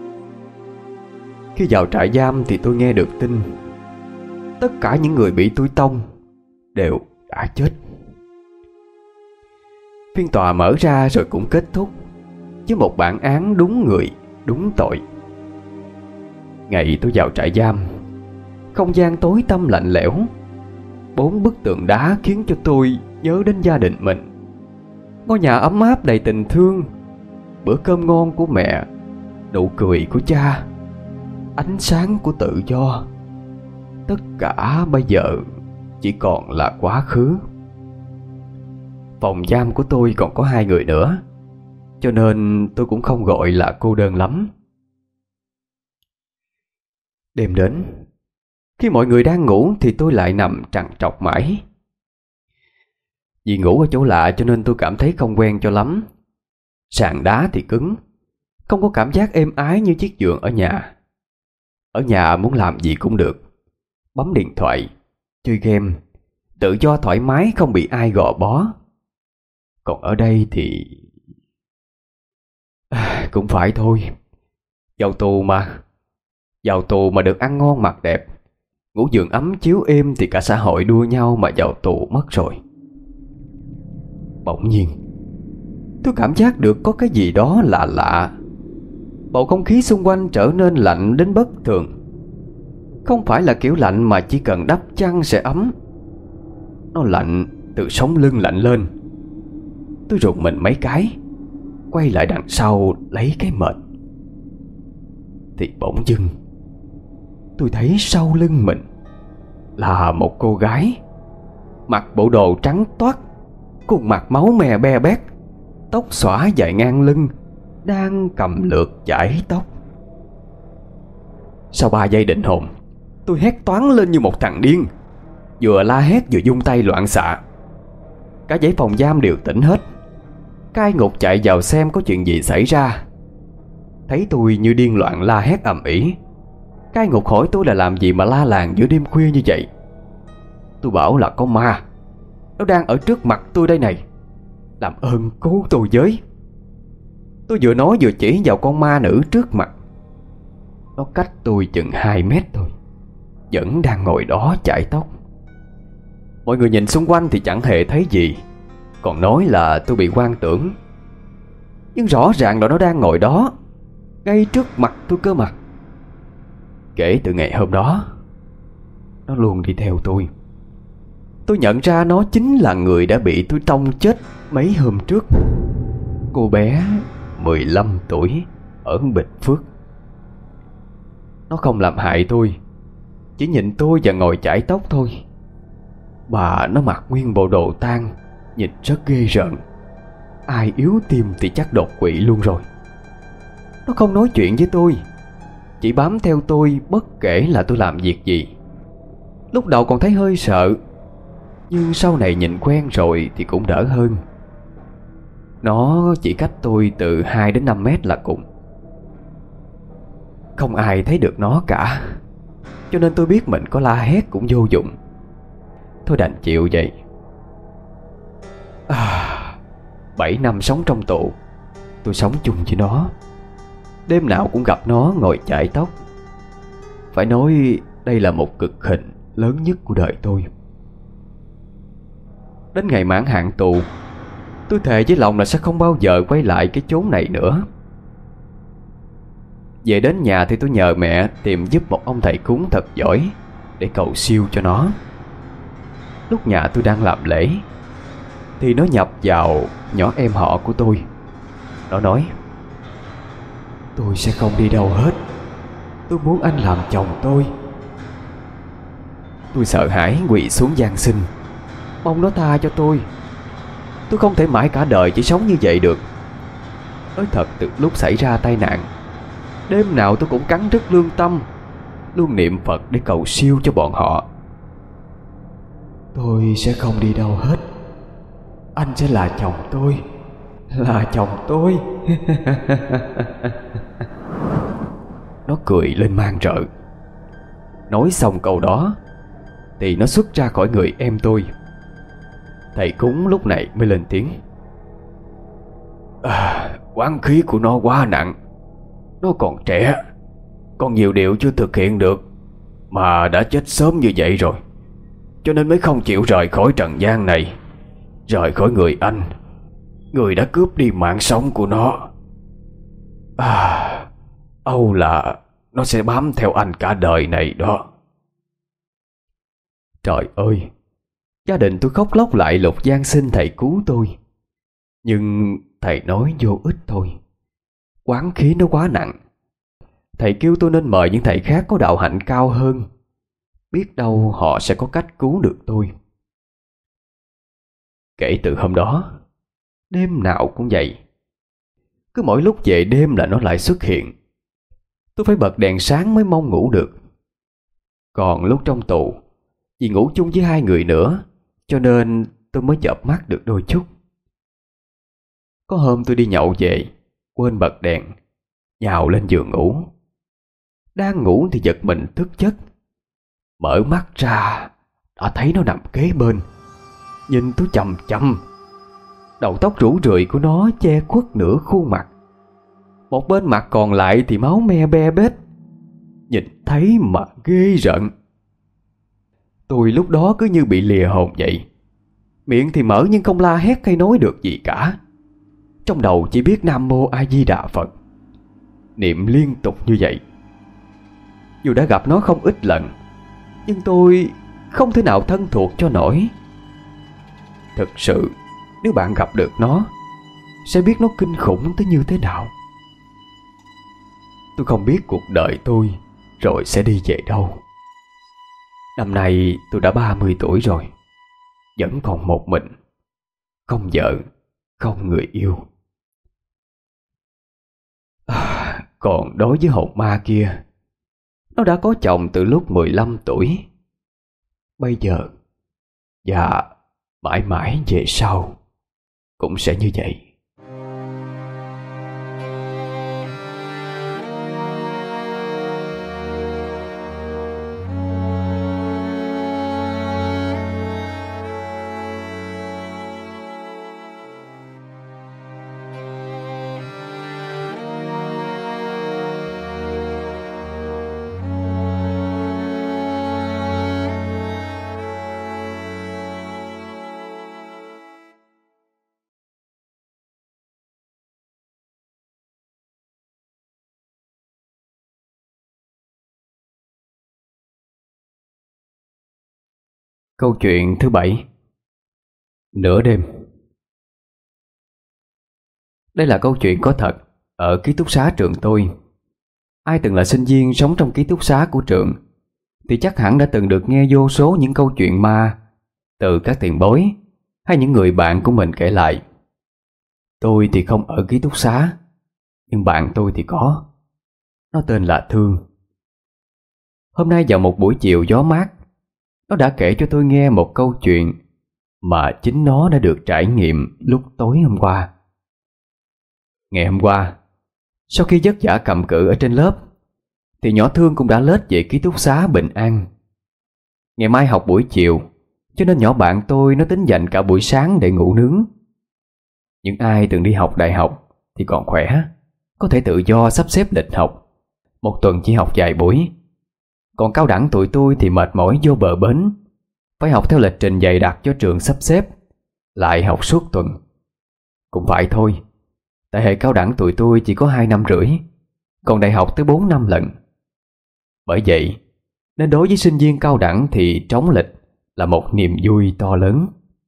Khi vào trại giam thì tôi nghe được tin tất cả những người bị tôi tông đều đã chết. Phiên tòa mở ra rồi cũng kết thúc với một bản án đúng người, đúng tội. Ngày tôi vào trại giam, không gian tối tăm lạnh lẽo. 4 bức tường đá khiến cho tôi nhớ đến gia đình mình. Ngôi nhà ấm áp đầy tình thương, bữa cơm ngon của mẹ, nụ cười của cha, ánh sáng của tự do. Tất cả bây giờ chỉ còn là quá khứ. Phòng giam của tôi còn có 2 người nữa, cho nên tôi cũng không gọi là cô đơn lắm. Đêm đến, khi mọi người đang ngủ thì tôi lại nằm trằn trọc mãi. Vì ngủ ở chỗ lạ cho nên tôi cảm thấy không quen cho lắm. Sàn đá thì cứng, không có cảm giác êm ái như chiếc giường ở nhà. Ở nhà muốn làm gì cũng được, bấm điện thoại, chơi game, tự do thoải mái không bị ai gò bó. Còn ở đây thì cũng phải thôi. Vào tù mà. Vào tù mà được ăn ngon mặc đẹp, ngủ giường ấm chiếu êm thì cả xã hội đua nhau mà vào tù mất rồi. Bỗng nhiên tôi cảm giác được có cái gì đó lạ lạ. Bầu không khí xung quanh trở nên lạnh đến bất thường. Không phải là kiểu lạnh mà chỉ cần đắp chăn sẽ ấm. Nó lạnh từ sống lưng lạnh lên. Tôi rùng mình mấy cái, quay lại đằng sau lấy cái mệt. Thì bỗng dưng tôi thấy sau lưng mình là một cô gái, mặc bộ đồ trắng toát, khuôn mặt máu me be bét, tóc xõa dài ngang lưng, đang cầm lược chải tóc. Sau 3 giây định hồn, tôi hét toáng lên như một thằng điên, vừa la hét vừa vung tay loạn xạ. Cả dãy phòng giam đều tỉnh hết. Cai ngục chạy vào xem có chuyện gì xảy ra. Thấy tôi như điên loạn la hét ầm ĩ, cai ngục hỏi tôi là làm gì mà la làng giữa đêm khuya như vậy. Tôi bảo là có ma, nó đang ở trước mặt tôi đây này, làm ơn cứu tôi với. Tôi vừa nói vừa chỉ vào con ma nữ trước mặt. Nó cách tôi chừng 2 mét thôi, vẫn đang ngồi đó chải tóc. Mọi người nhìn xung quanh thì chẳng hề thấy gì, còn nói là tôi bị hoang tưởng. Nhưng rõ ràng là nó đang ngồi đó, ngay trước mặt tôi cơ mà. Kể từ ngày hôm đó, nó luôn đi theo tôi. Tôi nhận ra nó chính là người đã bị tôi tông chết mấy hôm trước. Cô bé 15 tuổi ở Bình Phước. Nó không làm hại tôi, chỉ nhìn tôi và ngồi chải tóc thôi. Bà nó mặc nguyên bộ đồ tang, nhìn rất ghê rợn. Ai yếu tim thì chắc đột quỵ luôn rồi. Nó không nói chuyện với tôi, chỉ bám theo tôi bất kể là tôi làm việc gì. Lúc đầu còn thấy hơi sợ, nhưng sau này nhìn quen rồi thì cũng đỡ hơn. Nó chỉ cách tôi từ 2 đến 5 mét là cùng. Không ai thấy được nó cả, cho nên tôi biết mình có la hét cũng vô dụng. Thôi đành chịu vậy. 7 năm sống trong tù, tôi sống chung với nó. Đêm nào cũng gặp nó ngồi chải tóc. Phải nói đây là một cực hình lớn nhất của đời tôi. Đến ngày mãn hạn tù, tôi thề với lòng là sẽ không bao giờ quay lại cái chốn này nữa. Về đến nhà thì tôi nhờ mẹ tìm giúp một ông thầy cúng thật giỏi để cầu siêu cho nó. Lúc nhà tôi đang làm lễ thì nó nhập vào nhỏ em họ của tôi. Nó nói: "Tôi sẽ không đi đâu hết, tôi muốn anh làm chồng tôi." Tôi sợ hãi quỳ xuống van xin, mong nó tha cho tôi. Tôi không thể mãi cả đời chỉ sống như vậy được. Nói thật, từ lúc xảy ra tai nạn, đêm nào tôi cũng cắn rứt lương tâm, luôn niệm Phật để cầu siêu cho bọn họ. "Tôi sẽ không đi đâu hết, anh sẽ là chồng tôi, là chồng tôi." Nó cười lên man rợ. Nói xong câu đó thì nó xuất ra khỏi người em tôi, Thầy cúng lúc này mới lên tiếng. Oán khí của nó quá nặng. Nó còn trẻ, còn nhiều điều chưa thực hiện được, mà đã chết sớm như vậy rồi, cho nên mới không chịu rời khỏi trần gian này, rời khỏi người anh, người đã cướp đi mạng sống của nó. Âu là nó sẽ bám theo anh cả đời này đó. Trời ơi, gia đình tôi khóc lóc lại lục van xin thầy cứu tôi. Nhưng thầy nói vô ích thôi. Oán khí nó quá nặng. Thầy kêu tôi nên mời những thầy khác có đạo hạnh cao hơn, biết đâu họ sẽ có cách cứu được tôi. Kể từ hôm đó, đêm nào cũng vậy. Cứ mỗi lúc về đêm là nó lại xuất hiện. Tôi phải bật đèn sáng mới mong ngủ được. Còn lúc trong tù, vì ngủ chung với 2 người nữa, cho nên tôi mới chợp mắt được đôi chút. Có hôm tôi đi nhậu về, quên bật đèn, nhào lên giường ngủ. Đang ngủ thì giật mình thức giấc. Mở mắt ra, đã thấy nó nằm kế bên, nhìn tôi chằm chằm. Đầu tóc rủ rượi của nó che khuất nửa khuôn mặt. Một bên mặt còn lại thì máu me be bết. Nhìn thấy mà ghê rợn. Tôi lúc đó cứ như bị lìa hồn vậy. Miệng thì mở nhưng không la hét hay nói được gì cả. Trong đầu chỉ biết Nam Mô A Di Đà Phật, niệm liên tục như vậy. Dù đã gặp nó không ít lần, nhưng tôi không thể nào thân thuộc cho nổi. Thực sự, nếu bạn gặp được nó, sẽ biết nó kinh khủng tới như thế nào. Tôi không biết cuộc đời tôi rồi sẽ đi về đâu. Năm nay tôi đã 30 tuổi rồi, vẫn còn một mình, không vợ, không người yêu. Còn đối với hồn ma kia, nó đã có chồng từ lúc 15 tuổi. Bây giờ và mãi mãi về sau cũng sẽ như vậy. Câu chuyện thứ 7. Nửa đêm. Đây là câu chuyện có thật ở ký túc xá trường tôi. Ai từng là sinh viên sống trong ký túc xá của trường thì chắc hẳn đã từng được nghe vô số những câu chuyện ma từ các tiền bối hay những người bạn của mình kể lại. Tôi thì không ở ký túc xá, nhưng bạn tôi thì có. Nó tên là Thương. Hôm nay vào một buổi chiều gió mát, nó đã kể cho tôi nghe một câu chuyện mà chính nó đã được trải nghiệm lúc tối hôm qua. Ngày hôm qua, sau khi vất vả cầm cự ở trên lớp, thì nhỏ Thương cũng đã lết về ký túc xá bình an. Ngày mai học buổi chiều, cho nên nhỏ bạn tôi nó tính dành cả buổi sáng để ngủ nướng. Những ai từng đi học đại học thì còn khỏe, có thể tự do sắp xếp lịch học, một tuần chỉ học vài buổi. Còn cao đẳng tụi tôi thì mệt mỏi vô bờ bến, phải học theo lịch trình dày đặc cho trường sắp xếp, lại học suốt tuần. Cũng phải thôi, tại hệ cao đẳng tụi tôi chỉ có 2 năm rưỡi, còn đại học tới 4 năm lận. Bởi vậy nên đối với sinh viên cao đẳng thì trống lịch là một niềm vui to lớn.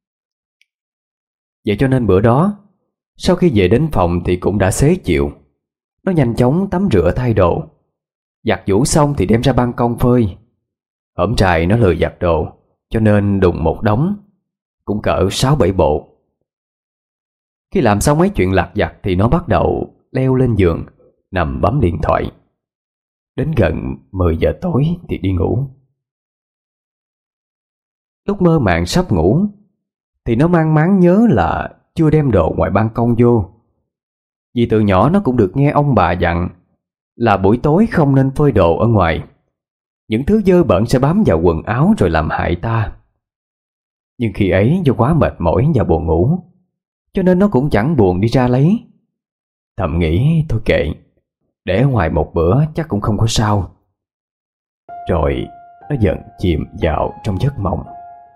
Vậy cho nên bữa đó, sau khi về đến phòng thì cũng đã xế chiều. Nó nhanh chóng tắm rửa thay đồ, giặt giũ xong thì đem ra ban công phơi. Hổm trại nó lười giặt đồ, cho nên đùng một đống, cũng cỡ 6-7 bộ. Khi làm xong mấy chuyện lặt vặt thì nó bắt đầu leo lên giường, nằm bấm điện thoại. Đến gần 10 giờ tối thì đi ngủ. Lúc mơ màng sắp ngủ thì nó mang máng nhớ là chưa đem đồ ngoài ban công vô. Vì từ nhỏ nó cũng được nghe ông bà dặn là buổi tối không nên phơi đồ ở ngoài. Những thứ dơ bẩn sẽ bám vào quần áo rồi làm hại ta. Nhưng khi ấy do quá mệt mỏi và buồn ngủ, cho nên nó cũng chẳng buồn đi ra lấy. Thầm nghĩ thôi kệ, để ở ngoài một bữa chắc cũng không có sao. Rồi nó dần chìm vào trong giấc mộng.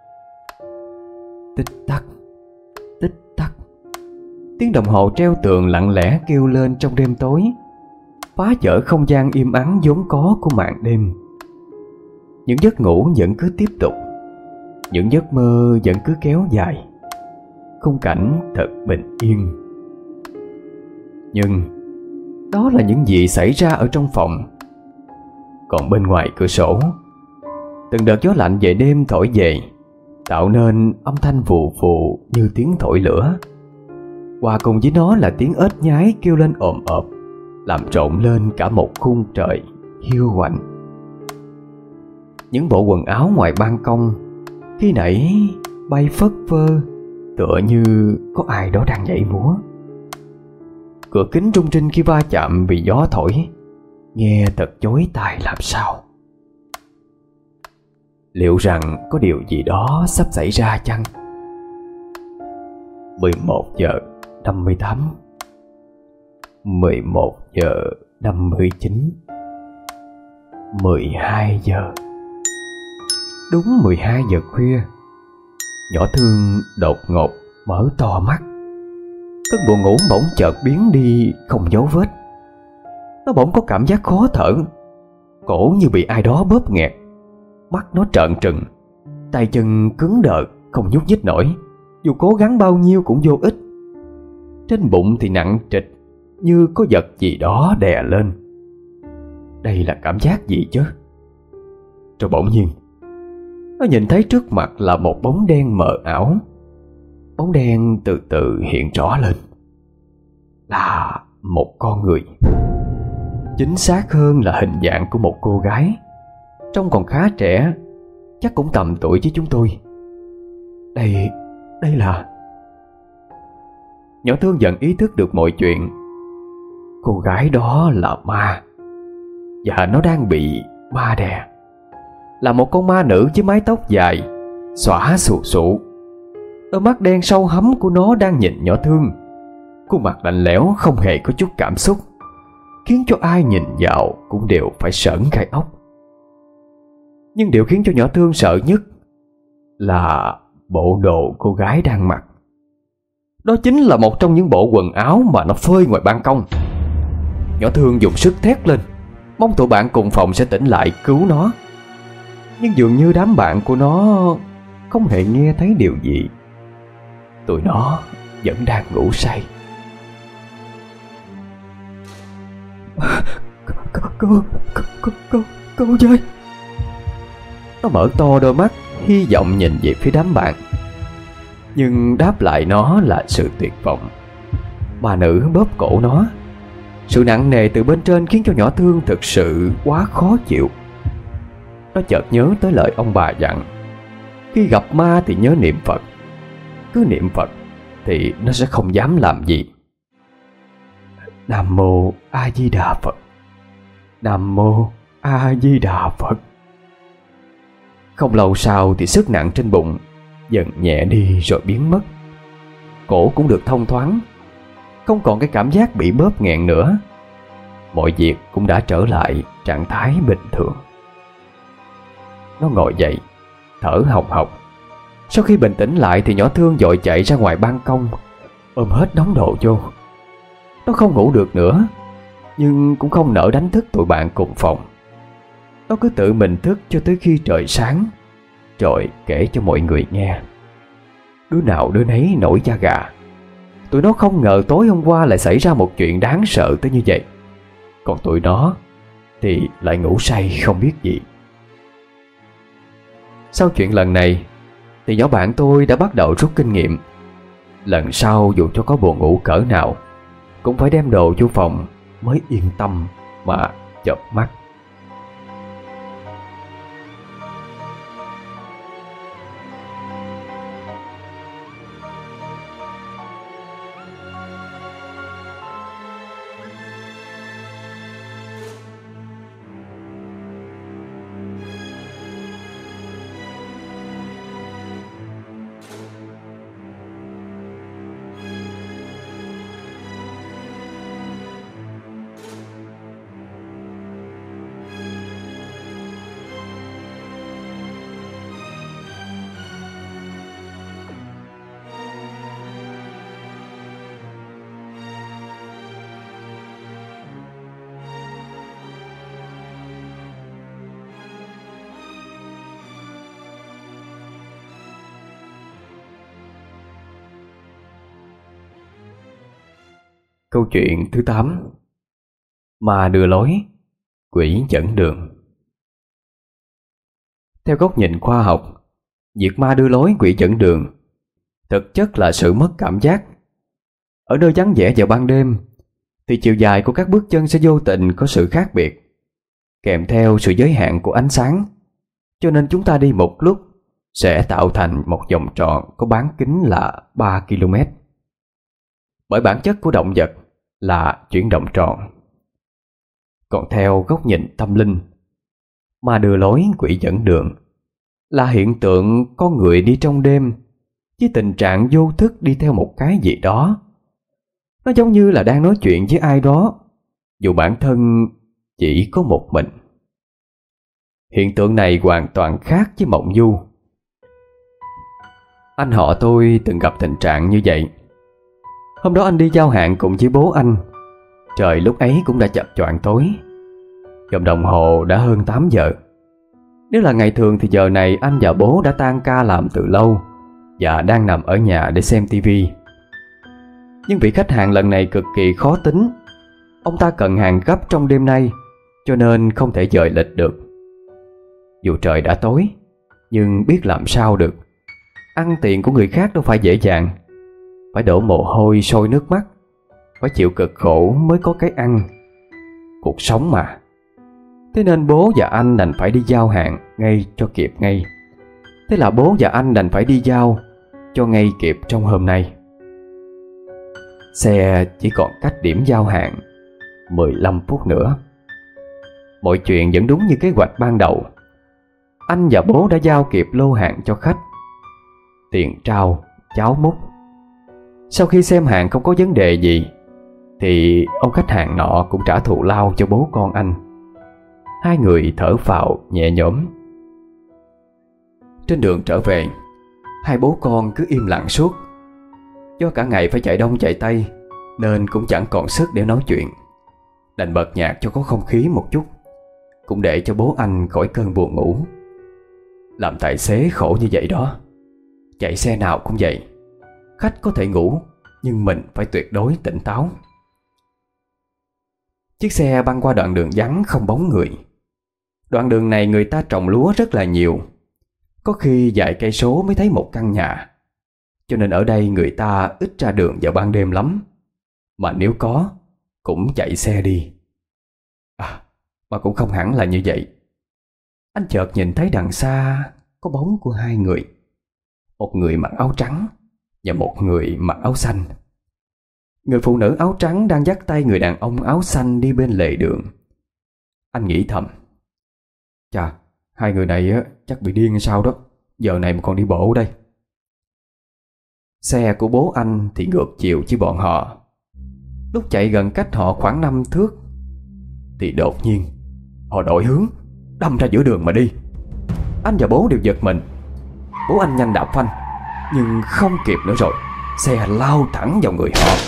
Tích tắc, tích tắc, tiếng đồng hồ treo tường lặng lẽ kêu lên trong đêm tối, phá vỡ không gian im ắng vốn có của màn đêm. Những giấc ngủ vẫn cứ tiếp tục, những giấc mơ vẫn cứ kéo dài. Khung cảnh thật bình yên. Nhưng đó là những gì xảy ra ở trong phòng. Còn bên ngoài cửa sổ, từng đợt gió lạnh về đêm thổi về, tạo nên âm thanh vù vù như tiếng thổi lửa. Hòa cùng với nó là tiếng ếch nhái kêu lên ồm ồm, làm rộn lên cả một khung trời hiu quạnh. Những bộ quần áo ngoài ban công khi nãy bay phất phơ, tựa như có ai đó đang nhảy múa. Cửa kính rung rinh khi va chạm vì gió thổi, nghe thật chói tai làm sao. Liệu rằng có điều gì đó sắp xảy ra chăng? 11 giờ 58, 11 giờ 59, 12 giờ. Đúng 12 giờ khuya, nhỏ Thương đột ngột mở to mắt. Cơn buồn ngủ bỗng chợt biến đi không dấu vết. Nó bỗng có cảm giác khó thở, cổ như bị ai đó bóp nghẹt. Mắt nó trợn trừng, tay chân cứng đờ không nhúc nhích nổi, dù cố gắng bao nhiêu cũng vô ích. Trên bụng thì nặng trịch, như có vật gì đó đè lên. Đây là cảm giác gì chứ? Rồi bỗng nhiên nó nhìn thấy trước mặt là một bóng đen mờ ảo. Bóng đen từ từ hiện rõ lên, là một con người. Chính xác hơn là hình dạng của một cô gái, trông còn khá trẻ, chắc cũng tầm tuổi với chúng tôi. Đây là... Nhỏ Thương dần ý thức được mọi chuyện. Cô gái đó là ma, và nó đang bị ma đè. Là một con ma nữ với mái tóc dài xõa xù xụ. Đôi mắt đen sâu hắm của nó đang nhìn nhỏ Thương. Khuôn mặt lạnh lẽo không hề có chút cảm xúc, khiến cho ai nhìn vào cũng đều phải sởn gai ốc. Nhưng điều khiến cho nhỏ Thương sợ nhất là bộ đồ cô gái đang mặc. Đó chính là một trong những bộ quần áo mà nó phơi ngoài ban công. Nhỏ Thương dùng sức thét lên, mong tụi bạn cùng phòng sẽ tỉnh lại cứu nó. Nhưng dường như đám bạn của nó không hề nghe thấy điều gì. Tụi nó vẫn đang ngủ say. Cô ơi! Nó mở to đôi mắt, hy vọng nhìn về phía đám bạn. Nhưng đáp lại nó là sự tuyệt vọng. Bà nữ bóp cổ nó. Sự nặng nề từ bên trên khiến cho nhỏ Thương thực sự quá khó chịu. Nó chợt nhớ tới lời ông bà dặn: khi gặp ma thì nhớ niệm Phật. Cứ niệm Phật thì nó sẽ không dám làm gì. Nam mô A Di Đà Phật, Nam mô A Di Đà Phật. Không lâu sau thì sức nặng trên bụng dần nhẹ đi rồi biến mất. Cổ cũng được thông thoáng, không còn cái cảm giác bị bóp nghẹn nữa. Mọi việc cũng đã trở lại trạng thái bình thường. Nó ngồi dậy, thở hồng hộc. Sau khi bình tĩnh lại thì nhỏ Thương vội chạy ra ngoài ban công, ôm hết đống đồ vô. Nó không ngủ được nữa, nhưng cũng không nỡ đánh thức tụi bạn cùng phòng. Nó cứ tự mình thức cho tới khi trời sáng, rồi kể cho mọi người nghe. Đứa nào đứa nấy nổi da gà. Tụi nó không ngờ tối hôm qua lại xảy ra một chuyện đáng sợ tới như vậy. Còn tụi nó thì lại ngủ say không biết gì. Sau chuyện lần này thì nhỏ bạn tôi đã bắt đầu rút kinh nghiệm. Lần sau dù cho có buồn ngủ cỡ nào cũng phải đem đồ vô phòng mới yên tâm mà chợp mắt. Câu chuyện thứ 8: Ma đưa lối, quỷ dẫn đường. Theo góc nhìn khoa học, việc ma đưa lối, quỷ dẫn đường thực chất là sự mất cảm giác. Ở nơi vắng vẻ vào ban đêm thì chiều dài của các bước chân sẽ vô tình có sự khác biệt, kèm theo sự giới hạn của ánh sáng, cho nên chúng ta đi một lúc sẽ tạo thành một vòng tròn có bán kính là 3 km. Bởi bản chất của động vật là chuyển động tròn. Còn theo góc nhìn tâm linh, ma đưa lối, quỷ dẫn đường là hiện tượng con người đi trong đêm với tình trạng vô thức đi theo một cái gì đó. Nó giống như là đang nói chuyện với ai đó, dù bản thân chỉ có một mình. Hiện tượng này hoàn toàn khác với mộng du. Anh họ tôi từng gặp tình trạng như vậy. Hôm đó anh đi giao hàng cùng với bố anh. Trời lúc ấy cũng đã chập choạng tối. Đồng đồng hồ đã hơn 8 giờ. Nếu là ngày thường thì giờ này anh và bố đã tan ca làm từ lâu và đang nằm ở nhà để xem tivi. Nhưng vị khách hàng lần này cực kỳ khó tính. Ông ta cần hàng gấp trong đêm nay, cho nên không thể dời lịch được. Dù trời đã tối, nhưng biết làm sao được. Ăn tiền của người khác đâu phải dễ dàng. Phải đổ mồ hôi sôi nước mắt, phải chịu cực khổ mới có cái ăn. Cuộc sống mà. Thế nên bố và anh đành phải đi giao hàng ngay cho kịp ngay. Thế là bố và anh đành phải đi giao cho ngay kịp trong hôm nay. Xe chỉ còn cách điểm giao hàng 15 phút nữa. Mọi chuyện vẫn đúng như kế hoạch ban đầu. Anh và bố đã giao kịp lô hàng cho khách. Tiền trao, cháo múc. Sau khi xem hàng không có vấn đề gì thì ông khách hàng nọ cũng trả thù lao cho bố con anh. Hai người thở phào nhẹ nhõm. Trên đường trở về, hai bố con cứ im lặng suốt. Do cả ngày phải chạy đông chạy tây nên cũng chẳng còn sức để nói chuyện. Đành bật nhạc cho có không khí một chút, cũng để cho bố anh khỏi cơn buồn ngủ. Làm tài xế khổ như vậy đó. Chạy xe nào cũng vậy. Khách có thể ngủ, nhưng mình phải tuyệt đối tỉnh táo. Chiếc xe băng qua đoạn đường vắng không bóng người. Đoạn đường này người ta trồng lúa rất là nhiều. Có khi vài cây số mới thấy một căn nhà. Cho nên ở đây người ta ít ra đường vào ban đêm lắm. Mà nếu có, cũng chạy xe đi. Mà cũng không hẳn là như vậy. Anh chợt nhìn thấy đằng xa có bóng của hai người. Một người mặc áo trắng và một người mặc áo xanh. Người phụ nữ áo trắng đang dắt tay người đàn ông áo xanh đi bên lề đường. Anh nghĩ thầm: chà, hai người này chắc bị điên hay sao đó. Giờ này mà còn đi bộ đây. Xe của bố anh thì ngược chiều với bọn họ. Lúc chạy gần cách họ khoảng 5 thước thì đột nhiên họ đổi hướng, đâm ra giữa đường mà đi. Anh và bố đều giật mình. Bố anh nhanh đạp phanh, nhưng không kịp nữa rồi. Xe lao thẳng vào người họ.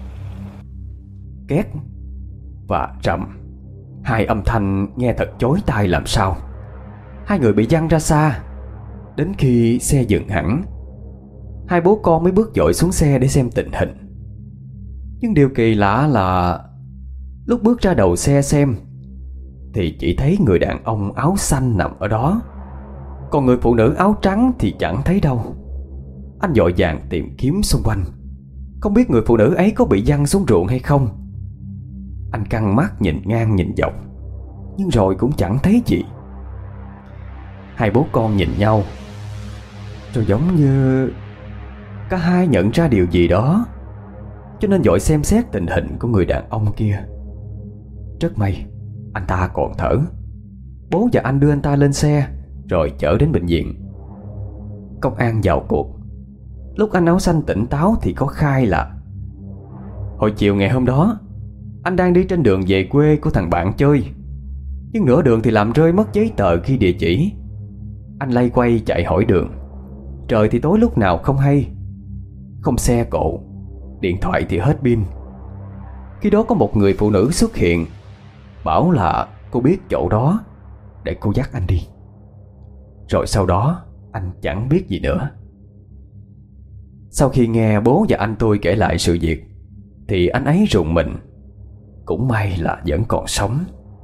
Két và rầm. Hai âm thanh nghe thật chói tai làm sao. Hai người bị văng ra xa. Đến khi xe dừng hẳn, hai bố con mới bước dội xuống xe để xem tình hình. Nhưng điều kỳ lạ là lúc bước ra đầu xe xem thì chỉ thấy người đàn ông áo xanh nằm ở đó, còn người phụ nữ áo trắng thì chẳng thấy đâu. Anh vội vàng tìm kiếm xung quanh, không biết người phụ nữ ấy có bị văng xuống ruộng hay không. Anh căng mắt nhìn ngang nhìn dọc, nhưng rồi cũng chẳng thấy gì. Hai bố con nhìn nhau, rồi giống như cả hai nhận ra điều gì đó, cho nên vội xem xét tình hình của người đàn ông kia. Rất may anh ta còn thở. Bố và anh đưa anh ta lên xe rồi chở đến bệnh viện. Công an vào cuộc. Lúc anh áo xanh tỉnh táo thì có khai là hồi chiều ngày hôm đó anh đang đi trên đường về quê của thằng bạn chơi, nhưng nửa đường thì làm rơi mất giấy tờ ghi địa chỉ. Anh lay quay chạy hỏi đường. Trời thì tối lúc nào không hay. Không xe cộ, điện thoại thì hết pin. Khi đó có một người phụ nữ xuất hiện, bảo là cô biết chỗ đó để cô dắt anh đi. Rồi sau đó anh chẳng biết gì nữa. Sau khi nghe bố và anh tôi kể lại sự việc thì anh ấy rùng mình. Cũng may là vẫn còn sống.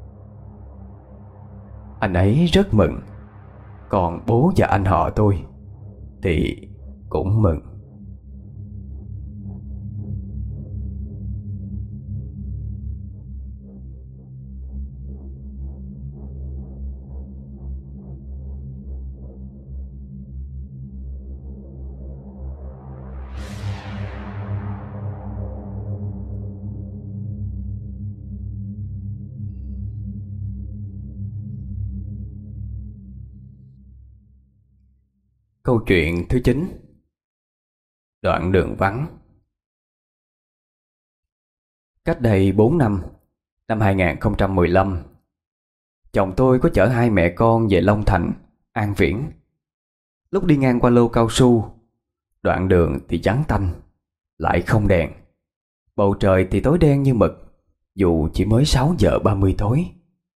Anh ấy rất mừng. Còn bố và anh họ tôi thì cũng mừng. Câu chuyện thứ 9. Đoạn đường vắng. Cách đây 4 năm, năm 2015, chồng tôi có chở hai mẹ con về Long Thành, An Viễn. Lúc đi ngang qua lô cao su, đoạn đường thì vắng tanh, lại không đèn. Bầu trời thì tối đen như mực, dù chỉ mới 6 giờ 30 tối.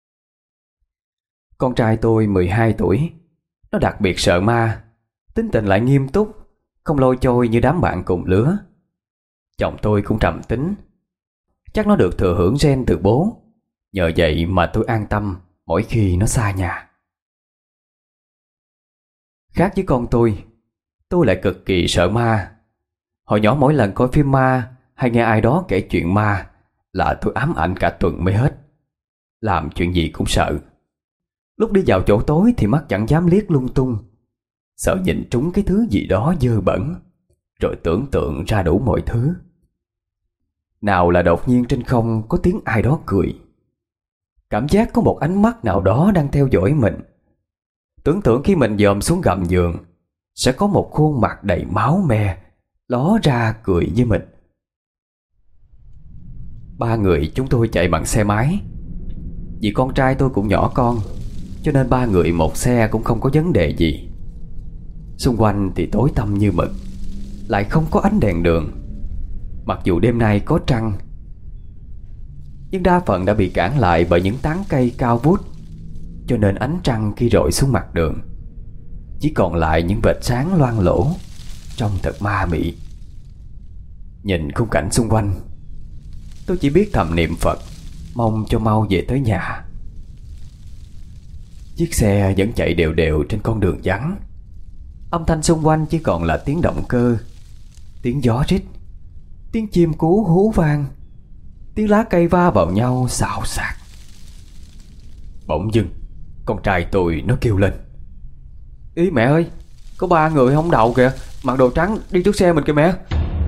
Con trai tôi 12 tuổi, nó đặc biệt sợ ma, tính tình lại nghiêm túc, không lôi trôi như đám bạn cùng lứa. Chồng tôi cũng trầm tính. Chắc nó được thừa hưởng gen từ bố. Nhờ vậy mà tôi an tâm mỗi khi nó xa nhà. Khác với con tôi lại cực kỳ sợ ma. Hồi nhỏ mỗi lần coi phim ma hay nghe ai đó kể chuyện ma là tôi ám ảnh cả tuần mới hết. Làm chuyện gì cũng sợ. Lúc đi vào chỗ tối thì mắt chẳng dám liếc lung tung, sợ nhìn trúng cái thứ gì đó dơ bẩn, rồi tưởng tượng ra đủ mọi thứ. Nào là đột nhiên trên không có tiếng ai đó cười, cảm giác có một ánh mắt nào đó đang theo dõi mình. Tưởng tượng khi mình dòm xuống gầm giường, sẽ có một khuôn mặt đầy máu me ló ra cười với mình. Ba người chúng tôi chạy bằng xe máy. Vì con trai tôi cũng nhỏ con, cho nên ba người một xe cũng không có vấn đề gì. Xung quanh thì tối tăm như mực, lại không có ánh đèn đường. Mặc dù đêm nay có trăng, nhưng đa phần đã bị cản lại bởi những tán cây cao vút, cho nên ánh trăng khi rọi xuống mặt đường chỉ còn lại những vệt sáng loang lổ, trông thật ma mị. Nhìn khung cảnh xung quanh, tôi chỉ biết thầm niệm Phật, mong cho mau về tới nhà. Chiếc xe vẫn chạy đều đều trên con đường vắng. Âm thanh xung quanh chỉ còn là tiếng động cơ, tiếng gió rít, tiếng chim cú hú vang, tiếng lá cây va vào nhau xào xạc. Bỗng dưng con trai tôi nó kêu lên: "Ý mẹ ơi, có ba người không đầu kìa, mặc đồ trắng đi trước xe mình kìa mẹ."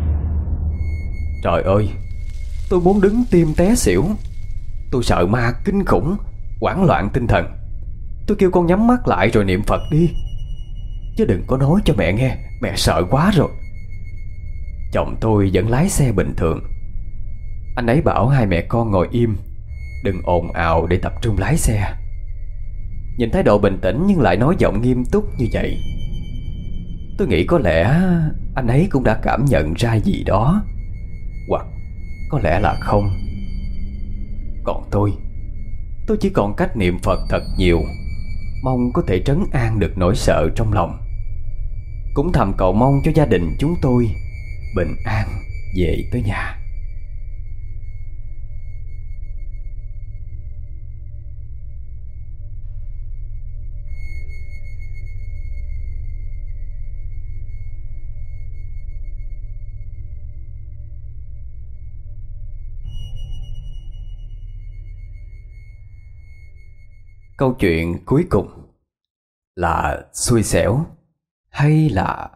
Trời ơi, tôi muốn đứng tim té xỉu. Tôi sợ ma kinh khủng, hoảng loạn tinh thần. Tôi kêu con nhắm mắt lại rồi niệm Phật đi, chứ đừng có nói cho mẹ nghe, mẹ sợ quá rồi. Chồng tôi vẫn lái xe bình thường. Anh ấy bảo hai mẹ con ngồi im, đừng ồn ào để tập trung lái xe. Nhìn thái độ bình tĩnh nhưng lại nói giọng nghiêm túc như vậy, tôi nghĩ có lẽ anh ấy cũng đã cảm nhận ra gì đó, hoặc có lẽ là không. Còn tôi chỉ còn cách niệm Phật thật nhiều, mong có thể trấn an được nỗi sợ trong lòng. Cũng thầm cầu mong cho gia đình chúng tôi bình an về tới nhà. Câu chuyện cuối cùng là xui xẻo hay là...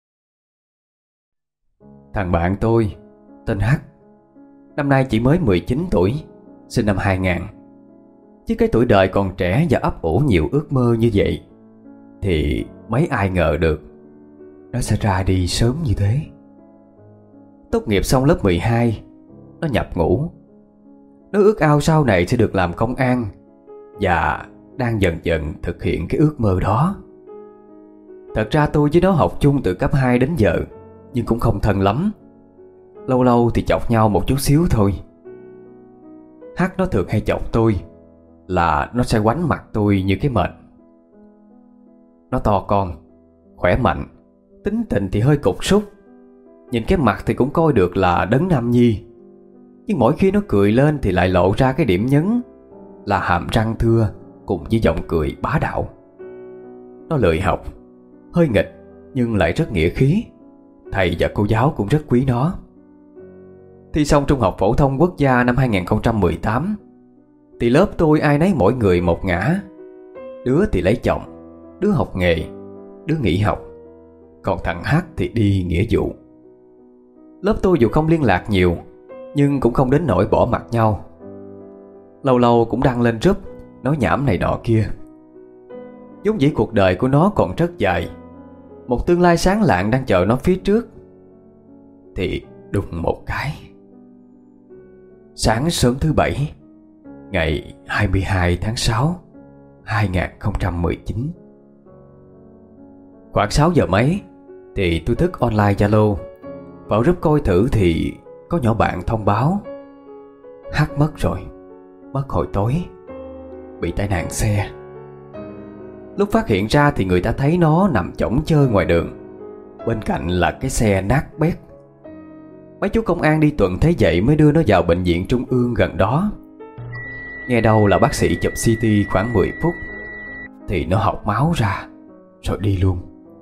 Thằng bạn tôi tên H, năm nay chỉ mới 19 tuổi, sinh năm 2000. Chứ cái tuổi đời còn trẻ và ấp ủ nhiều ước mơ như vậy thì mấy ai ngờ được nó sẽ ra đi sớm như thế. Tốt nghiệp xong lớp 12, nó nhập ngũ. Nó ước ao sau này sẽ được làm công an, và đang dần dần thực hiện cái ước mơ đó. Thật ra tôi với nó học chung từ cấp 2 đến giờ, nhưng cũng không thân lắm. Lâu lâu thì chọc nhau một chút xíu thôi. H nó thường hay chọc tôi là nó sẽ quánh mặt tôi như cái mền. Nó to con, khỏe mạnh, tính tình thì hơi cục súc. Nhìn cái mặt thì cũng coi được là đấng nam nhi, Nhưng mỗi khi nó cười lên thì lại lộ ra cái điểm nhấn là hàm răng thưa cùng với giọng cười bá đạo. Nó lười học, hơi nghịch nhưng lại rất nghĩa khí. Thầy và cô giáo cũng rất quý nó. Thi xong Trung học phổ thông quốc gia năm 2018 thì lớp tôi ai nấy mỗi người một ngả. Đứa thì lấy chồng, đứa học nghề, đứa nghỉ học, còn thằng H thì đi nghĩa vụ. Lớp tôi dù không liên lạc nhiều nhưng cũng không đến nỗi bỏ mặt nhau. Lâu lâu cũng đăng lên group nói nhảm này nọ kia. Giống dĩ cuộc đời của nó còn rất dài, một tương lai sáng lạng đang chờ nó phía trước. Thì đùng một cái, sáng sớm thứ Bảy, ngày 22 tháng 6, 2019, khoảng 6 giờ mấy thì tôi thức online Zalo. Vào group coi thử thì có nhỏ bạn thông báo H mất rồi, mất hồi tối, bị tai nạn xe. Lúc phát hiện ra thì người ta thấy nó nằm chõng chơ ngoài đường, bên cạnh là cái xe nát bét. Mấy chú công an đi tuần thấy vậy mới đưa nó vào bệnh viện trung ương gần đó. Nghe đâu là bác sĩ chụp CT khoảng 10 phút thì nó học máu ra rồi đi luôn.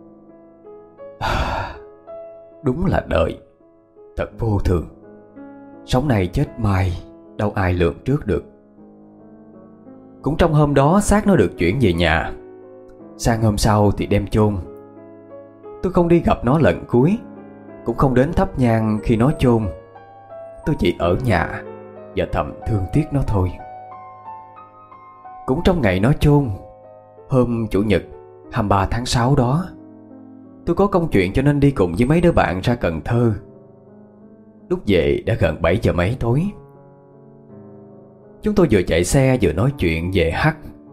Đúng là đời thật vô thường. Sống này chết mai, đâu ai lường trước được. Cũng trong hôm đó xác nó được chuyển về nhà. Sang hôm sau thì đem chôn. Tôi không đi gặp nó lần cuối, cũng không đến thắp nhang khi nó chôn. Tôi chỉ ở nhà và thầm thương tiếc nó thôi. Cũng trong ngày nó chôn, hôm Chủ nhật 23 tháng 6 đó, tôi có công chuyện cho nên đi cùng với mấy đứa bạn ra Cần Thơ. Lúc về đã gần 7 giờ mấy tối. Chúng tôi vừa chạy xe vừa nói chuyện về H.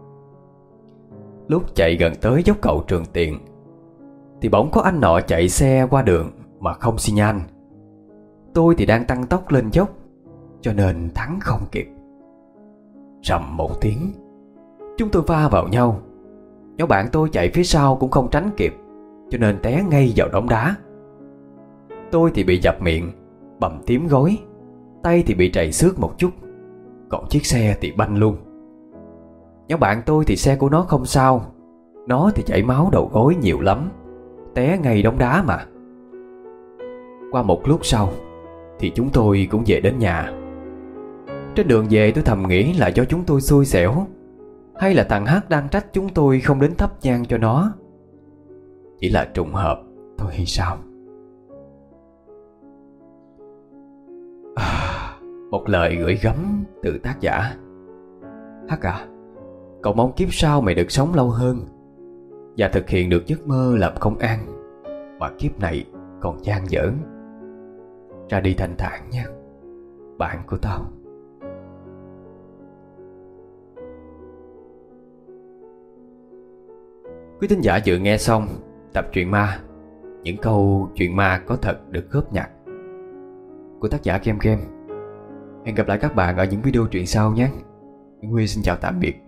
Lúc chạy gần tới dốc cầu Trường Tiền thì bỗng có anh nọ chạy xe qua đường mà không xi nhan. Tôi thì đang tăng tốc lên dốc cho nên thắng không kịp. Rầm một tiếng, chúng tôi va vào nhau. Nhóm bạn tôi chạy phía sau cũng không tránh kịp cho nên té ngay vào đống đá. Tôi thì bị dập miệng, bầm tím gối, tay thì bị trầy xước một chút, còn chiếc xe thì banh luôn. Nhóm bạn tôi thì xe của nó không sao, nó thì chảy máu đầu gối nhiều lắm, té ngay đống đá mà. Qua một lúc sau thì chúng tôi cũng về đến nhà. Trên đường về tôi thầm nghĩ là do chúng tôi xui xẻo, hay là thằng H đang trách chúng tôi không đến thắp nhang cho nó. Chỉ là trùng hợp thôi hay sao? Một lời gửi gắm từ tác giả. H à, cậu mong kiếp sau mày được sống lâu hơn và thực hiện được giấc mơ làm công an, mà kiếp này còn dang dở. Ra đi thanh thản nha, bạn của tao. Quý thính giả vừa nghe xong tập truyện ma Những câu chuyện ma có thật được góp nhặt của tác giả Kem Kem. Hẹn gặp lại các bạn ở những video truyện sau nhé. Nguyễn Huy xin chào tạm biệt.